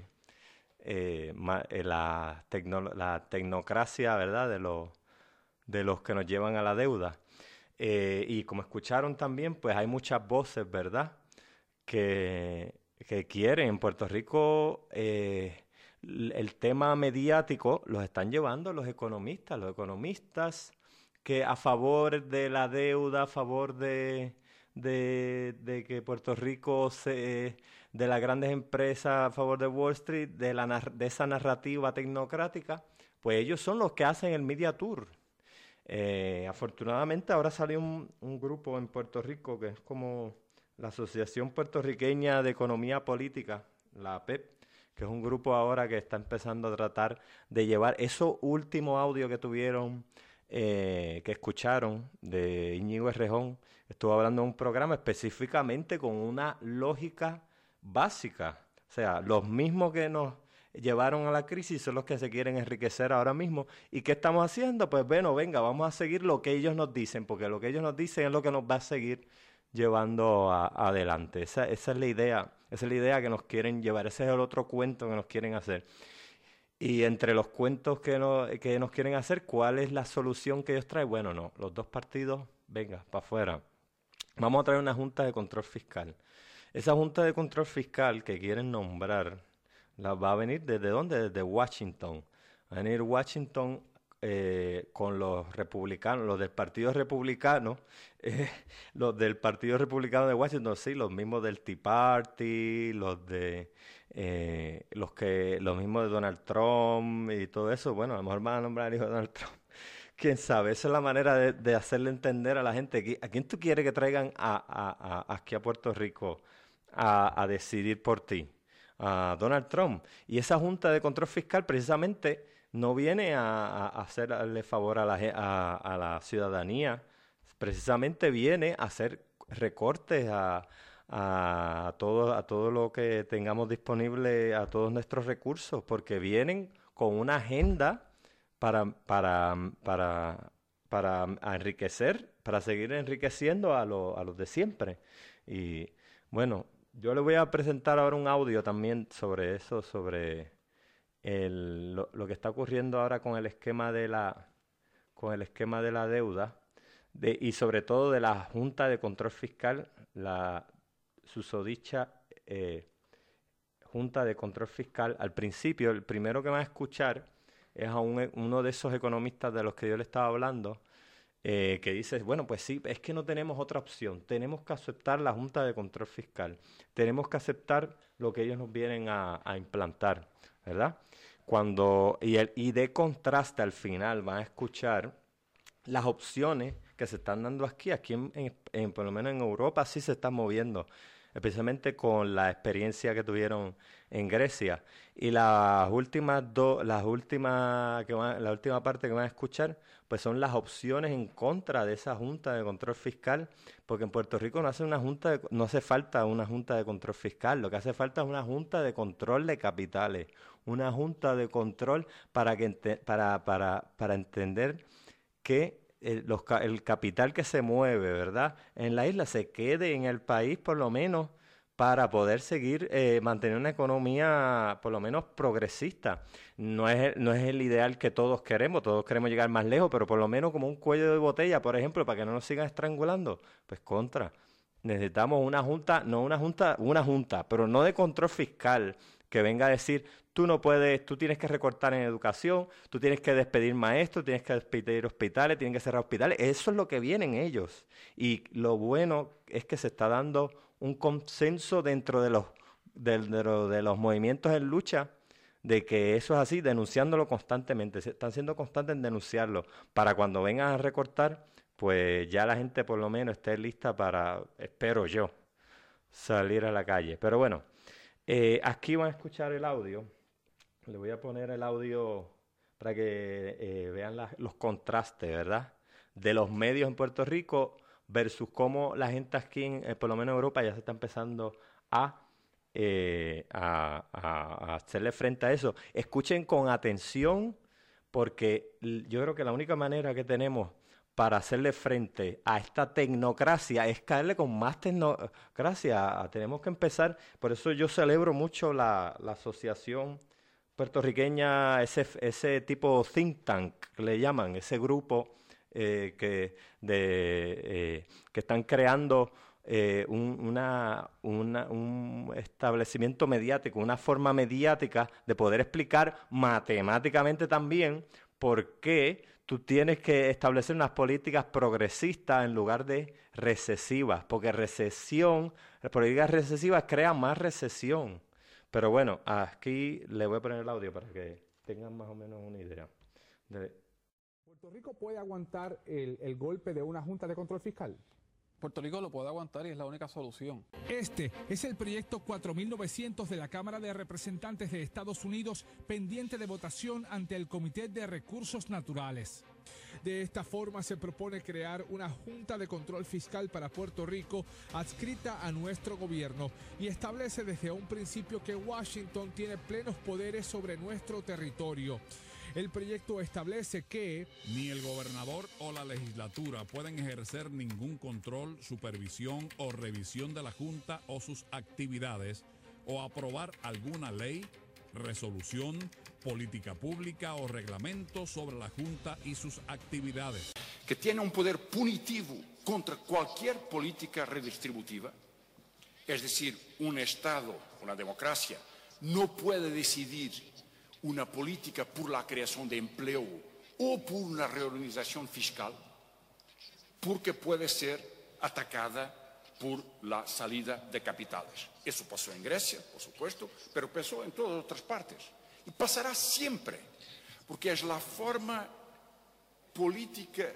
la tecnocracia, ¿verdad?, de los que nos llevan a la deuda. Y como escucharon también, pues hay muchas voces, ¿verdad?, que quieren. En Puerto Rico el tema mediático los están llevando los economistas que a favor de la deuda, a favor de que Puerto Rico de las grandes empresas, a favor de Wall Street, de esa narrativa tecnocrática, pues ellos son los que hacen el media tour. Afortunadamente ahora salió un grupo en Puerto Rico que es como la Asociación Puertorriqueña de Economía Política, la APEP, que es un grupo ahora que está empezando a tratar de llevar esos últimos audios que tuvieron que escucharon de Íñigo Errejón, estuvo hablando de un programa específicamente con una lógica básica. O sea, los mismos que nos llevaron a la crisis son los que se quieren enriquecer ahora mismo. ¿Y qué estamos haciendo? Pues bueno, venga, vamos a seguir lo que ellos nos dicen, porque lo que ellos nos dicen es lo que nos va a seguir llevando adelante. Esa es la idea que nos quieren llevar, ese es el otro cuento que nos quieren hacer. Y entre los cuentos que nos quieren hacer, ¿cuál es la solución que ellos traen? Bueno, no, los dos partidos, venga, para afuera. Vamos a traer una junta de control fiscal. Esa junta de control fiscal que quieren nombrar, va a venir ¿desde dónde? Desde Washington. Va a venir Washington con los republicanos, los del Partido Republicano, los del Partido Republicano de Washington, sí, los mismos del Tea Party, los mismos de Donald Trump y todo eso. Bueno, a lo mejor van a nombrar al hijo de Donald Trump. Quién sabe, esa es la manera de hacerle entender a la gente. ¿A quién tú quieres que traigan aquí a Puerto Rico a decidir por ti? A Donald Trump. Y esa Junta de Control Fiscal precisamente no viene a hacerle favor a la ciudadanía, precisamente viene a hacer recortes a todo lo que tengamos disponible, a todos nuestros recursos, porque vienen con una agenda para enriquecer, para seguir enriqueciendo a los de siempre. Y bueno, yo le voy a presentar ahora un audio también sobre eso, sobre lo que está ocurriendo ahora con el esquema de la deuda y sobre todo de la Junta de Control Fiscal, la susodicha Junta de Control Fiscal. Al principio, el primero que van a escuchar es a uno de esos economistas de los que yo le estaba hablando, que dice, bueno, pues sí, es que no tenemos otra opción, tenemos que aceptar la Junta de Control Fiscal, tenemos que aceptar lo que ellos nos vienen a implantar, ¿verdad? Y de contraste al final van a escuchar las opciones que se están dando aquí por lo menos en Europa sí se están moviendo, especialmente con la experiencia que tuvieron en Grecia. Y la última parte que van a escuchar, pues son las opciones en contra de esa Junta de Control Fiscal, porque en Puerto Rico no hace falta una Junta de Control Fiscal, lo que hace falta es una Junta de Control de Capitales, una Junta de Control para entender que el capital que se mueve, ¿verdad?, en la isla se quede en el país por lo menos para poder seguir mantener una economía por lo menos progresista. No es el ideal que todos queremos llegar más lejos, pero por lo menos como un cuello de botella, por ejemplo, para que no nos sigan estrangulando, pues necesitamos una junta, pero no de control fiscal, que venga a decir, tú tienes que recortar en educación, tú tienes que despedir maestros, tienes que despedir hospitales, tienen que cerrar hospitales. Eso es lo que vienen ellos. Y lo bueno es que se está dando un consenso dentro de los movimientos en lucha de que eso es así, denunciándolo constantemente. Están siendo constantes en denunciarlo para cuando vengan a recortar, pues ya la gente por lo menos esté lista para, espero yo, salir a la calle. Pero bueno, aquí van a escuchar el audio. Le voy a poner el audio para que vean los contrastes, ¿verdad?, de los medios en Puerto Rico versus cómo la gente aquí, por lo menos en Europa, ya se está empezando a hacerle frente a eso. Escuchen con atención, porque yo creo que la única manera que tenemos para hacerle frente a esta tecnocracia es caerle con más tecnocracia. Tenemos que empezar, por eso yo celebro mucho la asociación puertorriqueña, ese tipo think tank que le llaman, ese grupo que están creando un establecimiento mediático, una forma mediática de poder explicar matemáticamente también por qué tú tienes que establecer unas políticas progresistas en lugar de recesivas, porque las políticas recesivas crean más recesión. Pero bueno, aquí le voy a poner el audio para que tengan más o menos una idea. ¿Puerto Rico puede aguantar el golpe de una Junta de Control Fiscal? Puerto Rico lo puede aguantar y es la única solución. Este es el proyecto 4900 de la Cámara de Representantes de Estados Unidos pendiente de votación ante el Comité de Recursos Naturales. De esta forma se propone crear una Junta de Control Fiscal para Puerto Rico adscrita a nuestro gobierno y establece desde un principio que Washington tiene plenos poderes sobre nuestro territorio. El proyecto establece que ni el gobernador o la legislatura pueden ejercer ningún control, supervisión o revisión de la Junta o sus actividades o aprobar alguna ley, resolución, política pública o reglamento sobre la Junta y sus actividades. Que tiene un poder punitivo contra cualquier política redistributiva, es decir, un Estado, una democracia, no puede decidir una política por la creación de empleo o por una reorganización fiscal, porque puede ser atacada por la salida de capitales. Eso pasó en Grecia, por supuesto, pero pasó en todas otras partes. Y pasará siempre, porque es la forma política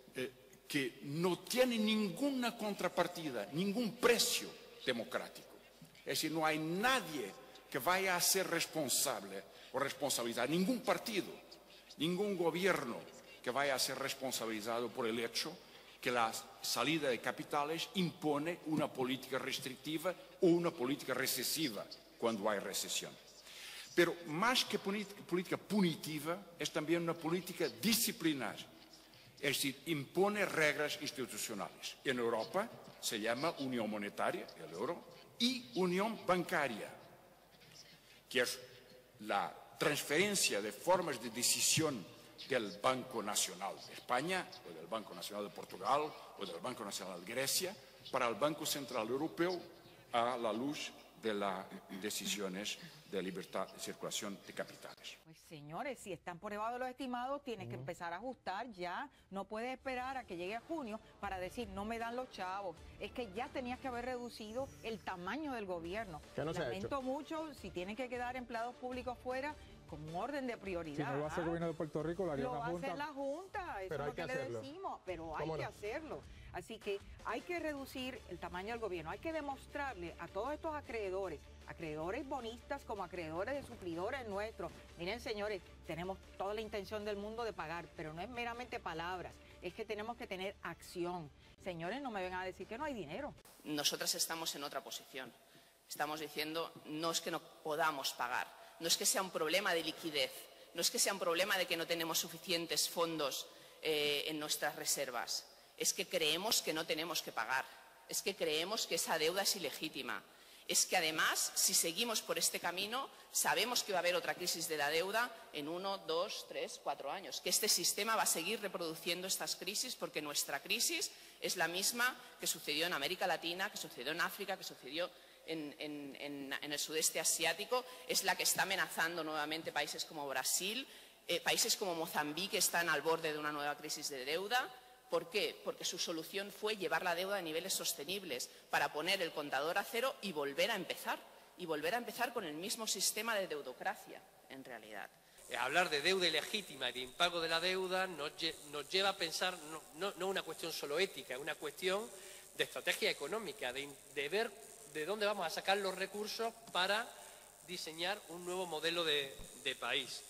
que no tiene ninguna contrapartida, ningún precio democrático. Es decir, no hay nadie que vaya a ser responsable o responsabilizar, ningún partido, ningún gobierno que vaya a ser responsabilizado por el hecho que la salida de capitales impone una política restrictiva o una política recesiva cuando hay recesión. Pero más que política punitiva, es también una política disciplinar, es decir, impone reglas institucionales. En Europa se llama Unión Monetaria, el euro, y Unión Bancaria, que es la transferencia de formas de decisión del Banco Nacional de España, o del Banco Nacional de Portugal, o del Banco Nacional de Grecia, para el Banco Central Europeo a la luz de las decisiones de libertad de circulación de capitales. Pues señores, si están por debajo de los estimados, tienes que empezar a ajustar ya. No puedes esperar a que llegue a junio para decir, no me dan los chavos. Es que ya tenías que haber reducido el tamaño del gobierno. Lamento mucho, si tienen que quedar empleados públicos fuera, con un orden de prioridad. Si no lo hace el gobierno de Puerto Rico, lo haría lo una va a junta. hacer la Junta, eso es lo que le decimos, pero hay que hacerlo. Así que hay que reducir el tamaño del gobierno, hay que demostrarle a todos estos acreedores bonistas como acreedores de suplidores nuestros. Miren, señores, tenemos toda la intención del mundo de pagar, pero no es meramente palabras, es que tenemos que tener acción. Señores, no me vengan a decir que no hay dinero. Nosotras estamos en otra posición. Estamos diciendo, no es que no podamos pagar, no es que sea un problema de liquidez, no es que sea un problema de que no tenemos suficientes fondos en nuestras reservas, es que creemos que no tenemos que pagar, es que creemos que esa deuda es ilegítima. Es que además, si seguimos por este camino, sabemos que va a haber otra crisis de la deuda en 1, 2, 3, 4 años, que este sistema va a seguir reproduciendo estas crisis porque nuestra crisis es la misma que sucedió en América Latina, que sucedió en África, que sucedió en el sudeste asiático, es la que está amenazando nuevamente países como Brasil, países como Mozambique están al borde de una nueva crisis de deuda. ¿Por qué? Porque su solución fue llevar la deuda a niveles sostenibles para poner el contador a cero y volver a empezar con el mismo sistema de deudocracia, en realidad. Hablar de deuda ilegítima y de impago de la deuda nos lleva a pensar no una cuestión solo ética, es una cuestión de estrategia económica, de ver de dónde vamos a sacar los recursos para diseñar un nuevo modelo de país.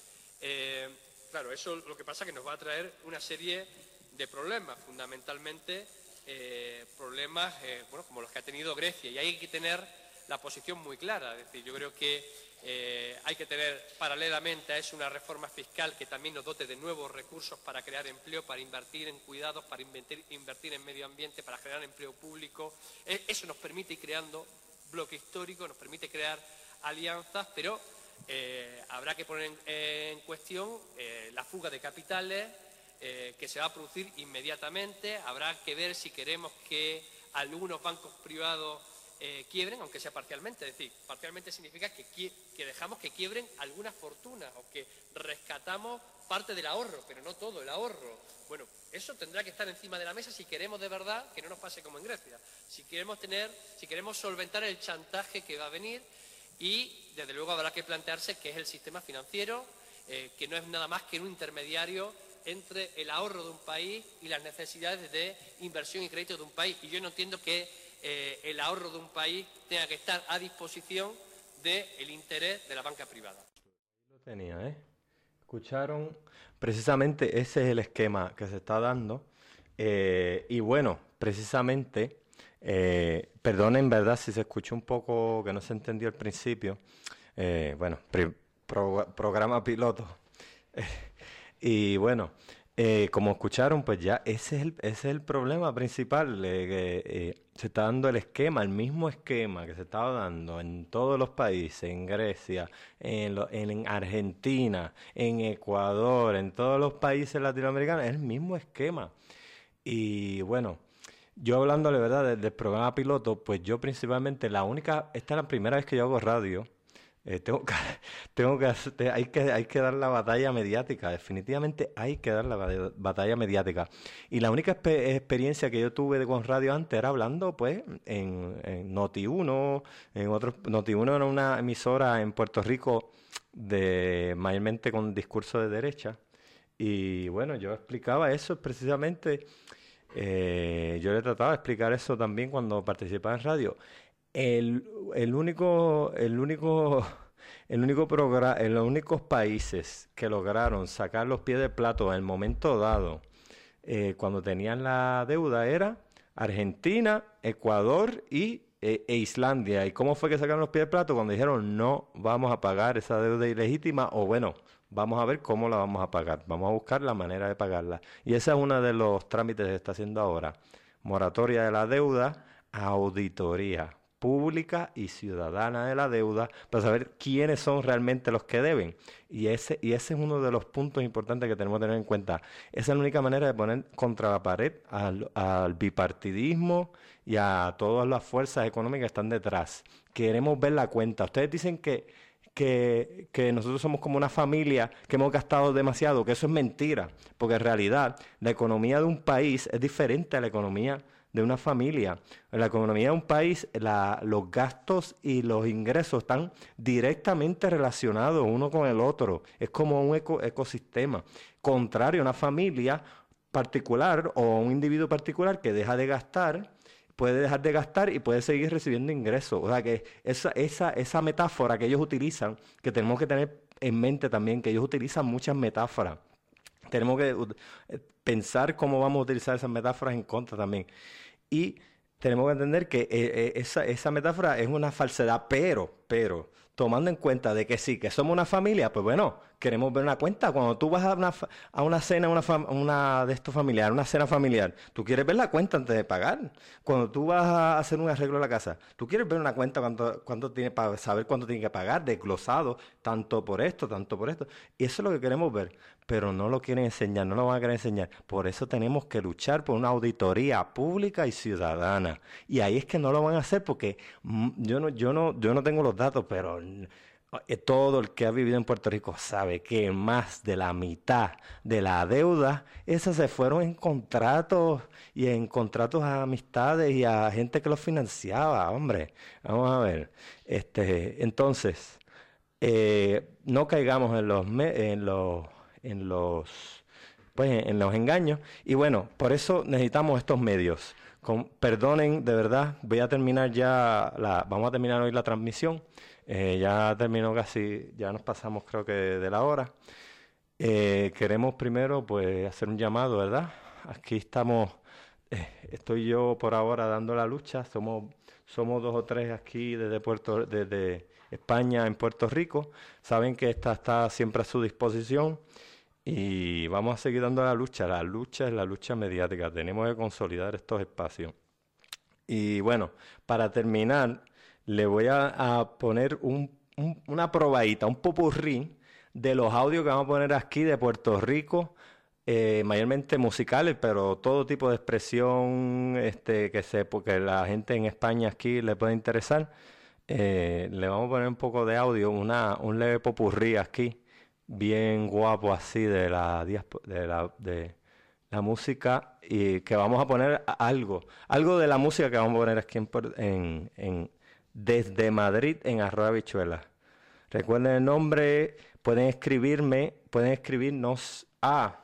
Claro, eso lo que pasa es que nos va a traer una serie de problemas, fundamentalmente problemas como los que ha tenido Grecia, y hay que tener la posición muy clara. Es decir, yo creo que hay que tener paralelamente a eso una reforma fiscal que también nos dote de nuevos recursos para crear empleo, para invertir en cuidados, para invertir en medio ambiente, para generar empleo público. Eso nos permite ir creando bloque histórico, nos permite crear alianzas, pero habrá que poner en cuestión la fuga de capitales, que se va a producir inmediatamente. Habrá que ver si queremos que algunos bancos privados quiebren, aunque sea parcialmente. Es decir, parcialmente significa que dejamos que quiebren algunas fortunas o que rescatamos parte del ahorro, pero no todo el ahorro. Bueno, eso tendrá que estar encima de la mesa si queremos de verdad que no nos pase como en Grecia. Si queremos solventar el chantaje que va a venir, y desde luego habrá que plantearse qué es el sistema financiero, que no es nada más que un intermediario entre el ahorro de un país y las necesidades de inversión y crédito de un país. Y yo no entiendo que el ahorro de un país tenga que estar a disposición del interés de la banca privada. Lo tenía, ¿eh? Escucharon, precisamente ese es el esquema que se está dando. Y bueno, precisamente, perdonen, ¿verdad? Si se escuchó un poco que no se entendió al principio. Bueno, programa piloto. Y bueno, como escucharon, pues ya ese es el problema principal. Se está dando el esquema, el mismo esquema que se estaba dando en todos los países, en Grecia, en Argentina, en Ecuador, en todos los países latinoamericanos, es el mismo esquema. Y bueno, yo hablándole, ¿verdad?, del programa piloto, pues yo principalmente, esta es la primera vez que yo hago radio. Hay que dar la batalla mediática, definitivamente hay que dar la batalla mediática. Y la única experiencia que yo tuve con radio antes era hablando, pues, en Noti1, Noti1 era una emisora en Puerto Rico mayormente con discurso de derecha. Y bueno, yo explicaba eso precisamente, yo le trataba de explicar eso también cuando participaba en radio. En los únicos países que lograron sacar los pies del plato en el momento dado, cuando tenían la deuda, era Argentina, Ecuador e Islandia. ¿Y cómo fue que sacaron los pies del plato? Cuando dijeron, no vamos a pagar esa deuda ilegítima, o bueno, vamos a ver cómo la vamos a pagar, vamos a buscar la manera de pagarla. Y ese es uno de los trámites que se está haciendo ahora. Moratoria de la deuda, auditoría pública y ciudadana de la deuda, para saber quiénes son realmente los que deben. Y ese es uno de los puntos importantes que tenemos que tener en cuenta. Esa es la única manera de poner contra la pared al bipartidismo y a todas las fuerzas económicas que están detrás. Queremos ver la cuenta. Ustedes dicen que nosotros somos como una familia que hemos gastado demasiado, que eso es mentira, porque en realidad la economía de un país es diferente a la economía de una familia. En la economía de un país, los gastos y los ingresos están directamente relacionados uno con el otro. Es como un ecosistema. Contrario a una familia particular o un individuo particular que deja de gastar, puede dejar de gastar y puede seguir recibiendo ingresos. O sea que esa metáfora que ellos utilizan, que tenemos que tener en mente también, que ellos utilizan muchas metáforas. Tenemos que pensar cómo vamos a utilizar esas metáforas en contra también. Y tenemos que entender que esa metáfora es una falsedad, pero tomando en cuenta de que sí, que somos una familia, pues bueno, queremos ver una cuenta. Cuando tú vas a una cena, una de estos familiares, una cena familiar, tú quieres ver la cuenta antes de pagar. Cuando tú vas a hacer un arreglo en la casa, tú quieres ver una cuenta cuánto tiene para saber cuánto tiene que pagar, desglosado, tanto por esto. Y eso es lo que queremos ver, pero no lo quieren enseñar, no lo van a querer enseñar. Por eso tenemos que luchar por una auditoría pública y ciudadana. Y ahí es que no lo van a hacer porque yo no tengo los datos, pero todo el que ha vivido en Puerto Rico sabe que más de la mitad de la deuda, esas se fueron en contratos a amistades y a gente que los financiaba, hombre. Vamos a ver. Entonces, no caigamos en los engaños. Y bueno, por eso necesitamos estos medios. Perdonen, de verdad, vamos a terminar hoy la transmisión. Ya terminó casi, ya nos pasamos creo que de la hora. Queremos primero pues hacer un llamado, ¿verdad? Aquí estamos, estoy yo por ahora dando la lucha, somos 2 o 3 aquí desde España en Puerto Rico. Saben que esta está siempre a su disposición y vamos a seguir dando la lucha. La lucha es la lucha mediática, tenemos que consolidar estos espacios. Y bueno, para terminar, le voy a poner una probadita, un popurrí de los audios que vamos a poner aquí de Puerto Rico, mayormente musicales, pero todo tipo de expresión porque la gente en España aquí le puede interesar. Le vamos a poner un poco de audio, un leve popurrí aquí, bien guapo así de la música, y que vamos a poner algo de la música que vamos a poner aquí desde Madrid en @bichuela. Recuerden el nombre, pueden escribirnos a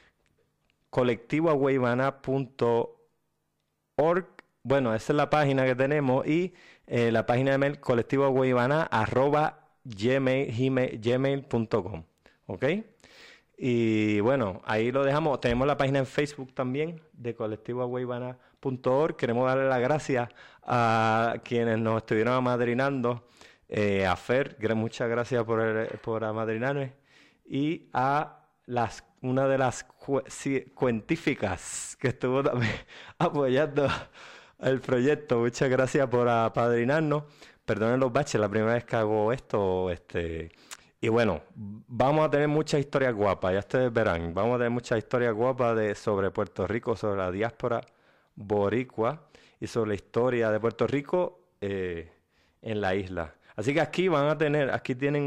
colectivoaguaybana.org. Bueno, esa es la página que tenemos, y la página de mail colectivoaguaybana@gmail.com. ¿Ok? Y bueno, ahí lo dejamos. Tenemos la página en Facebook también de colectivoagüeybana.org. Queremos darle las gracias a quienes nos estuvieron amadrinando, a Fer, muchas gracias por amadrinarme, y a una de las científicas que estuvo también apoyando el proyecto. Muchas gracias por apadrinarnos. Perdonen los baches, la primera vez que hago esto. Y bueno, vamos a tener muchas historias guapas, ya ustedes verán. Vamos a tener muchas historias guapas sobre Puerto Rico, sobre la diáspora boricua y sobre la historia de Puerto Rico en la isla. Así que aquí tienen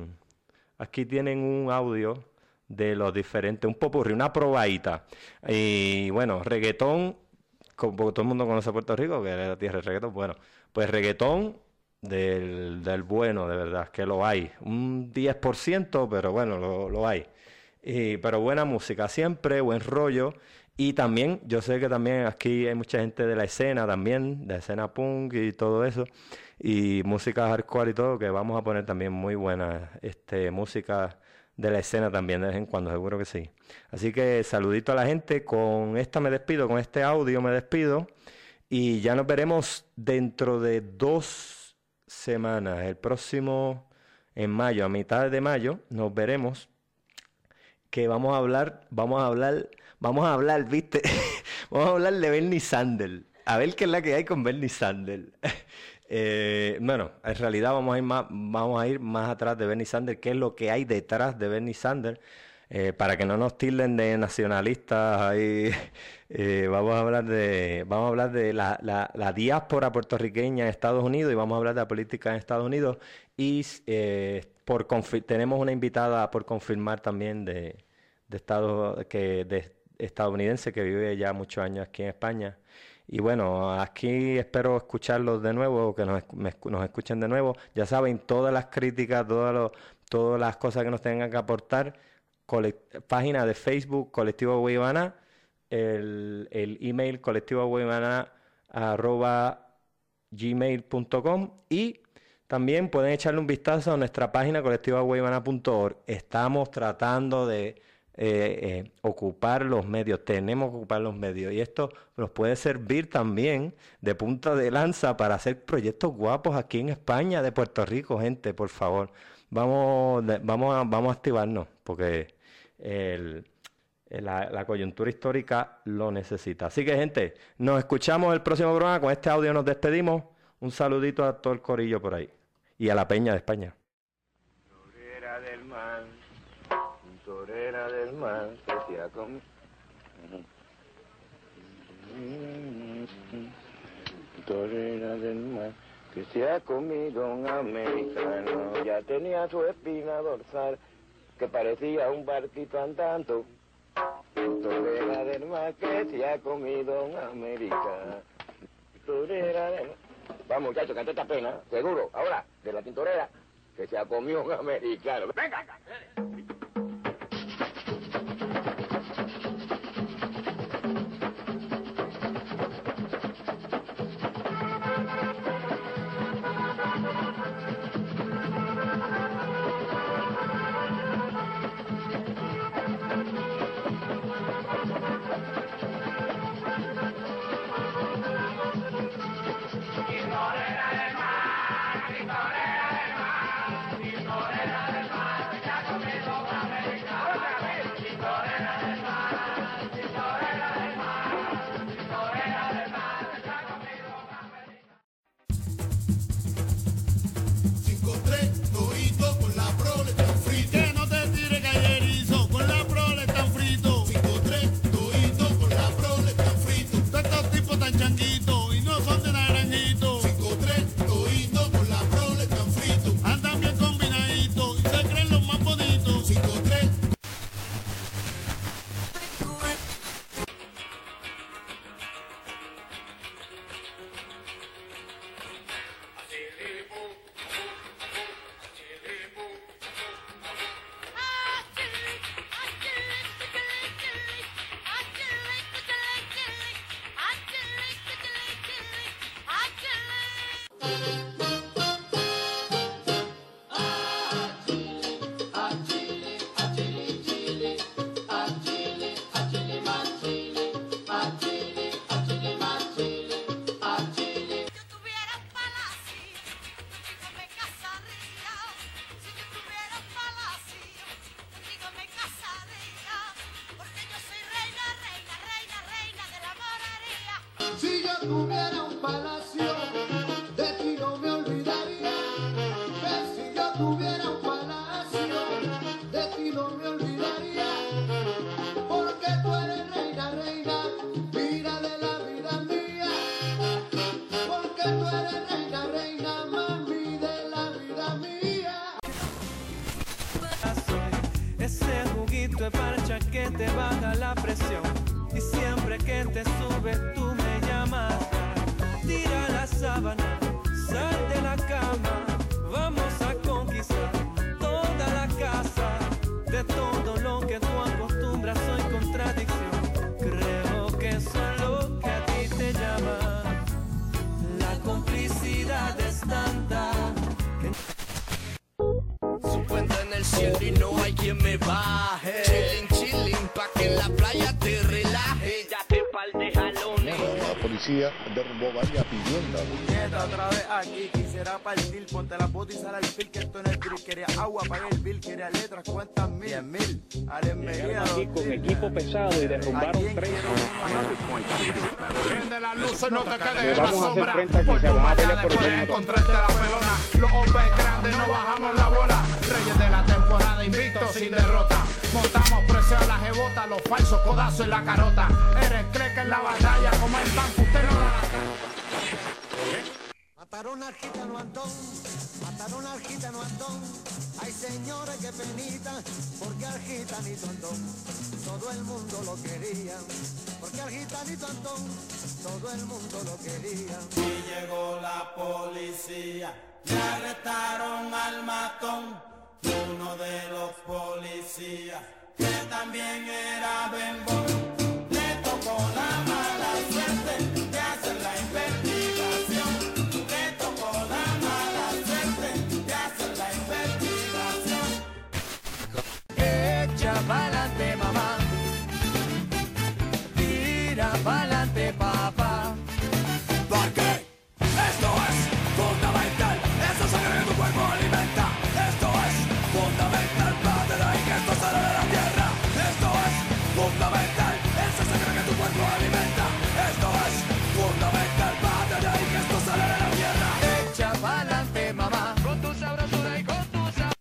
un audio de los diferentes, un popurrí, una probadita. Y bueno, reggaetón, como todo el mundo conoce Puerto Rico, que es la tierra del reggaetón, bueno, pues reggaetón del bueno, de verdad, que lo hay. Un 10%, pero bueno, lo hay. Pero buena música siempre, buen rollo. Y también, yo sé que también aquí hay mucha gente de la escena también, de la escena punk y todo eso, y música hardcore y todo, que vamos a poner también muy buena música de la escena también de vez en cuando, seguro que sí. Así que saludito a la gente, con este audio me despido, y ya nos veremos dentro de 2 semanas, el próximo, en mayo, a mitad de mayo, nos veremos, que vamos a hablar, ¿viste? Vamos a hablar de Bernie Sanders, a ver qué es la que hay con Bernie Sanders. Bueno, en realidad vamos a ir más atrás de Bernie Sanders, qué es lo que hay detrás de Bernie Sanders, para que no nos tilden de nacionalistas ahí. Vamos a hablar de la diáspora puertorriqueña en Estados Unidos, y vamos a hablar de la política en Estados Unidos, y tenemos una invitada por confirmar también de estadounidense que vive ya muchos años aquí en España. Y bueno, aquí espero escucharlos de nuevo, que nos escuchen de nuevo. Ya saben, todas las críticas, todas las cosas que nos tengan que aportar, página de Facebook Colectivo Agüeybana, el email colectivoagüeybana@gmail.com, y también pueden echarle un vistazo a nuestra página colectivoagüeybana.org. Estamos tratando de ocupar los medios, tenemos que ocupar los medios, y esto nos puede servir también de punta de lanza para hacer proyectos guapos aquí en España, de Puerto Rico. Gente, por favor, vamos a activarnos, porque la coyuntura histórica lo necesita. Así que, gente, nos escuchamos el próximo programa. Con este audio nos despedimos. Un saludito a todo el corillo por ahí y a la Peña de España. Torera del mar, que se ha comido. Torera del mar, que se ha comido un americano. Ya tenía su espina dorsal, que parecía un barquito andando. Torera del mar, que se ha comido un americano. Torera del mar. Vamos, muchachos, canta esta pena, seguro. Ahora, de la tintorera, que se ha comido un americano. ¡Venga! Y no son de naranjito. 5-3, todito con la prole tan frito. Andan bien combinaditos. Si yo tuviera un palacio, de ti no me olvidaría. Que si yo tuviera un palacio, de ti no me olvidaría. Porque tú eres reina, reina, mira de la vida mía. Porque tú eres reina, reina, mami de la vida mía. Ese juguito de parcha que te baja la presión. Y siempre que te sube tú me llamas. Tira la sábana, sal de la cama. Vamos a conquistar toda la casa. De todo lo que tú acostumbras soy contradicción. Creo que eso es lo que a ti te llama. La complicidad es tanta que... Su puente en el cielo y no hay quien me baje. Chilling, chilling, pa' que en la playa te relaje. Date pa'l de jalones. La policía derrumbó varias viviendas. Puñeta, otra vez aquí, quisiera partir. Ponte la bota y sal al fil, que esto no es grill. Quería agua, pagué el bill, quería letras, cuentas 10.000. Alegría. Aquí con equipo pesado y derrumbaron 3. Prende las luces, no te quedes en la Vamos a hacer sombra. frente a Por que se tu va a mañana pelear por puedes el encontrarte la pelona. Los hombres grandes no bajamos la bola. Reyes de la temporada invictos sin derrota. Montamos presión a la jebota, los falsos codazos en la carota. Eres cree que en la batalla como el banco usted no la... Mataron al gitano Antón, mataron al gitano Antón. Hay señores que penitan, porque al gitanito Antón todo el mundo lo quería. Porque al gitanito Antón todo el mundo lo quería. Y llegó la policía, y arrestaron al matón. Uno de los policías, que también era bembón, le tocó la mala suerte de hacer la investigación. Le tocó la mala suerte de hacer la investigación. Echa pa'lante mamá, tira pa'lante papá. Porque esto es fundamental, eso es sangre que tu cuerpo alimenta. Esto es fundamental, padre de ahí que esto sale de la tierra. Esto es fundamental, eso es sangre que tu cuerpo alimenta. Esto es fundamental, padre de ahí que esto sale de la tierra. Echa pa'lante mamá, con tu sabrosura y con tu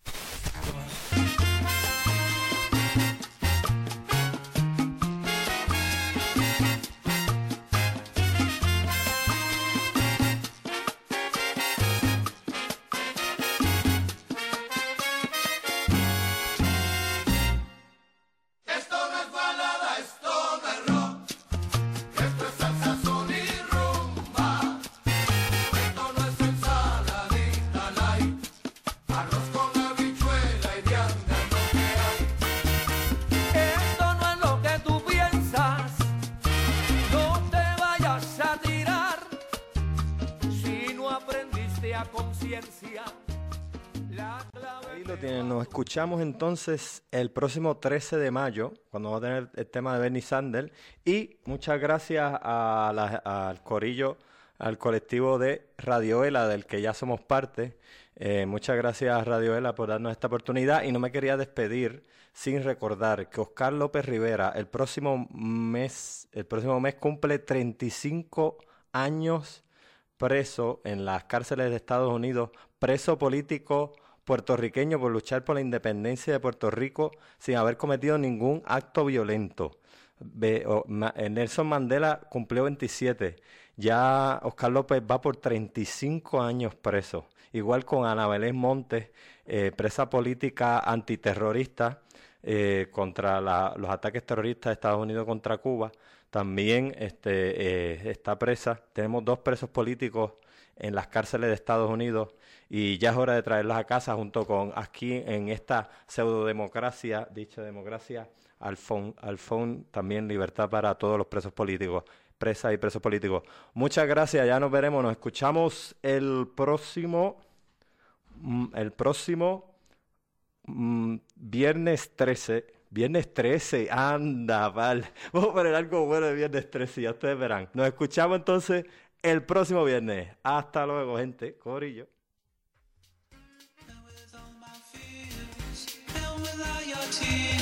Esto no es balada, esto no es rock. Esto es salsa, son y rumba. Esto no es ensaladita light. Arroz con habichuela y vianda es lo que hay. Esto no es lo que tú piensas, no te vayas a tirar, si no aprendiste a conciencia la clave. Ahí lo tienen, nos escuchamos entonces el próximo 13 de mayo, cuando va a tener el tema de Bernie Sanders, y muchas gracias al corillo, al colectivo de Radioela, del que ya somos parte. Muchas gracias a Radioela por darnos esta oportunidad, y no me quería despedir sin recordar que Oscar López Rivera el próximo mes cumple 35 años preso en las cárceles de Estados Unidos, preso político puertorriqueño por luchar por la independencia de Puerto Rico sin haber cometido ningún acto violento. Nelson Mandela cumplió 27, ya Oscar López va por 35 años preso, igual con Ana Belén Montes, presa política antiterrorista contra los ataques terroristas de Estados Unidos contra Cuba. También está presa. Tenemos 2 presos políticos en las cárceles de Estados Unidos, y ya es hora de traerlos a casa, junto con aquí en esta pseudodemocracia, dicha democracia, Alfón, también libertad para todos los presos políticos, presas y presos políticos. Muchas gracias, ya nos veremos, nos escuchamos el próximo viernes 13. Viernes 13, anda, vale. Vamos a poner algo bueno de viernes 13, ya ustedes verán. Nos escuchamos entonces el próximo viernes. Hasta luego, gente. Corillo. Tears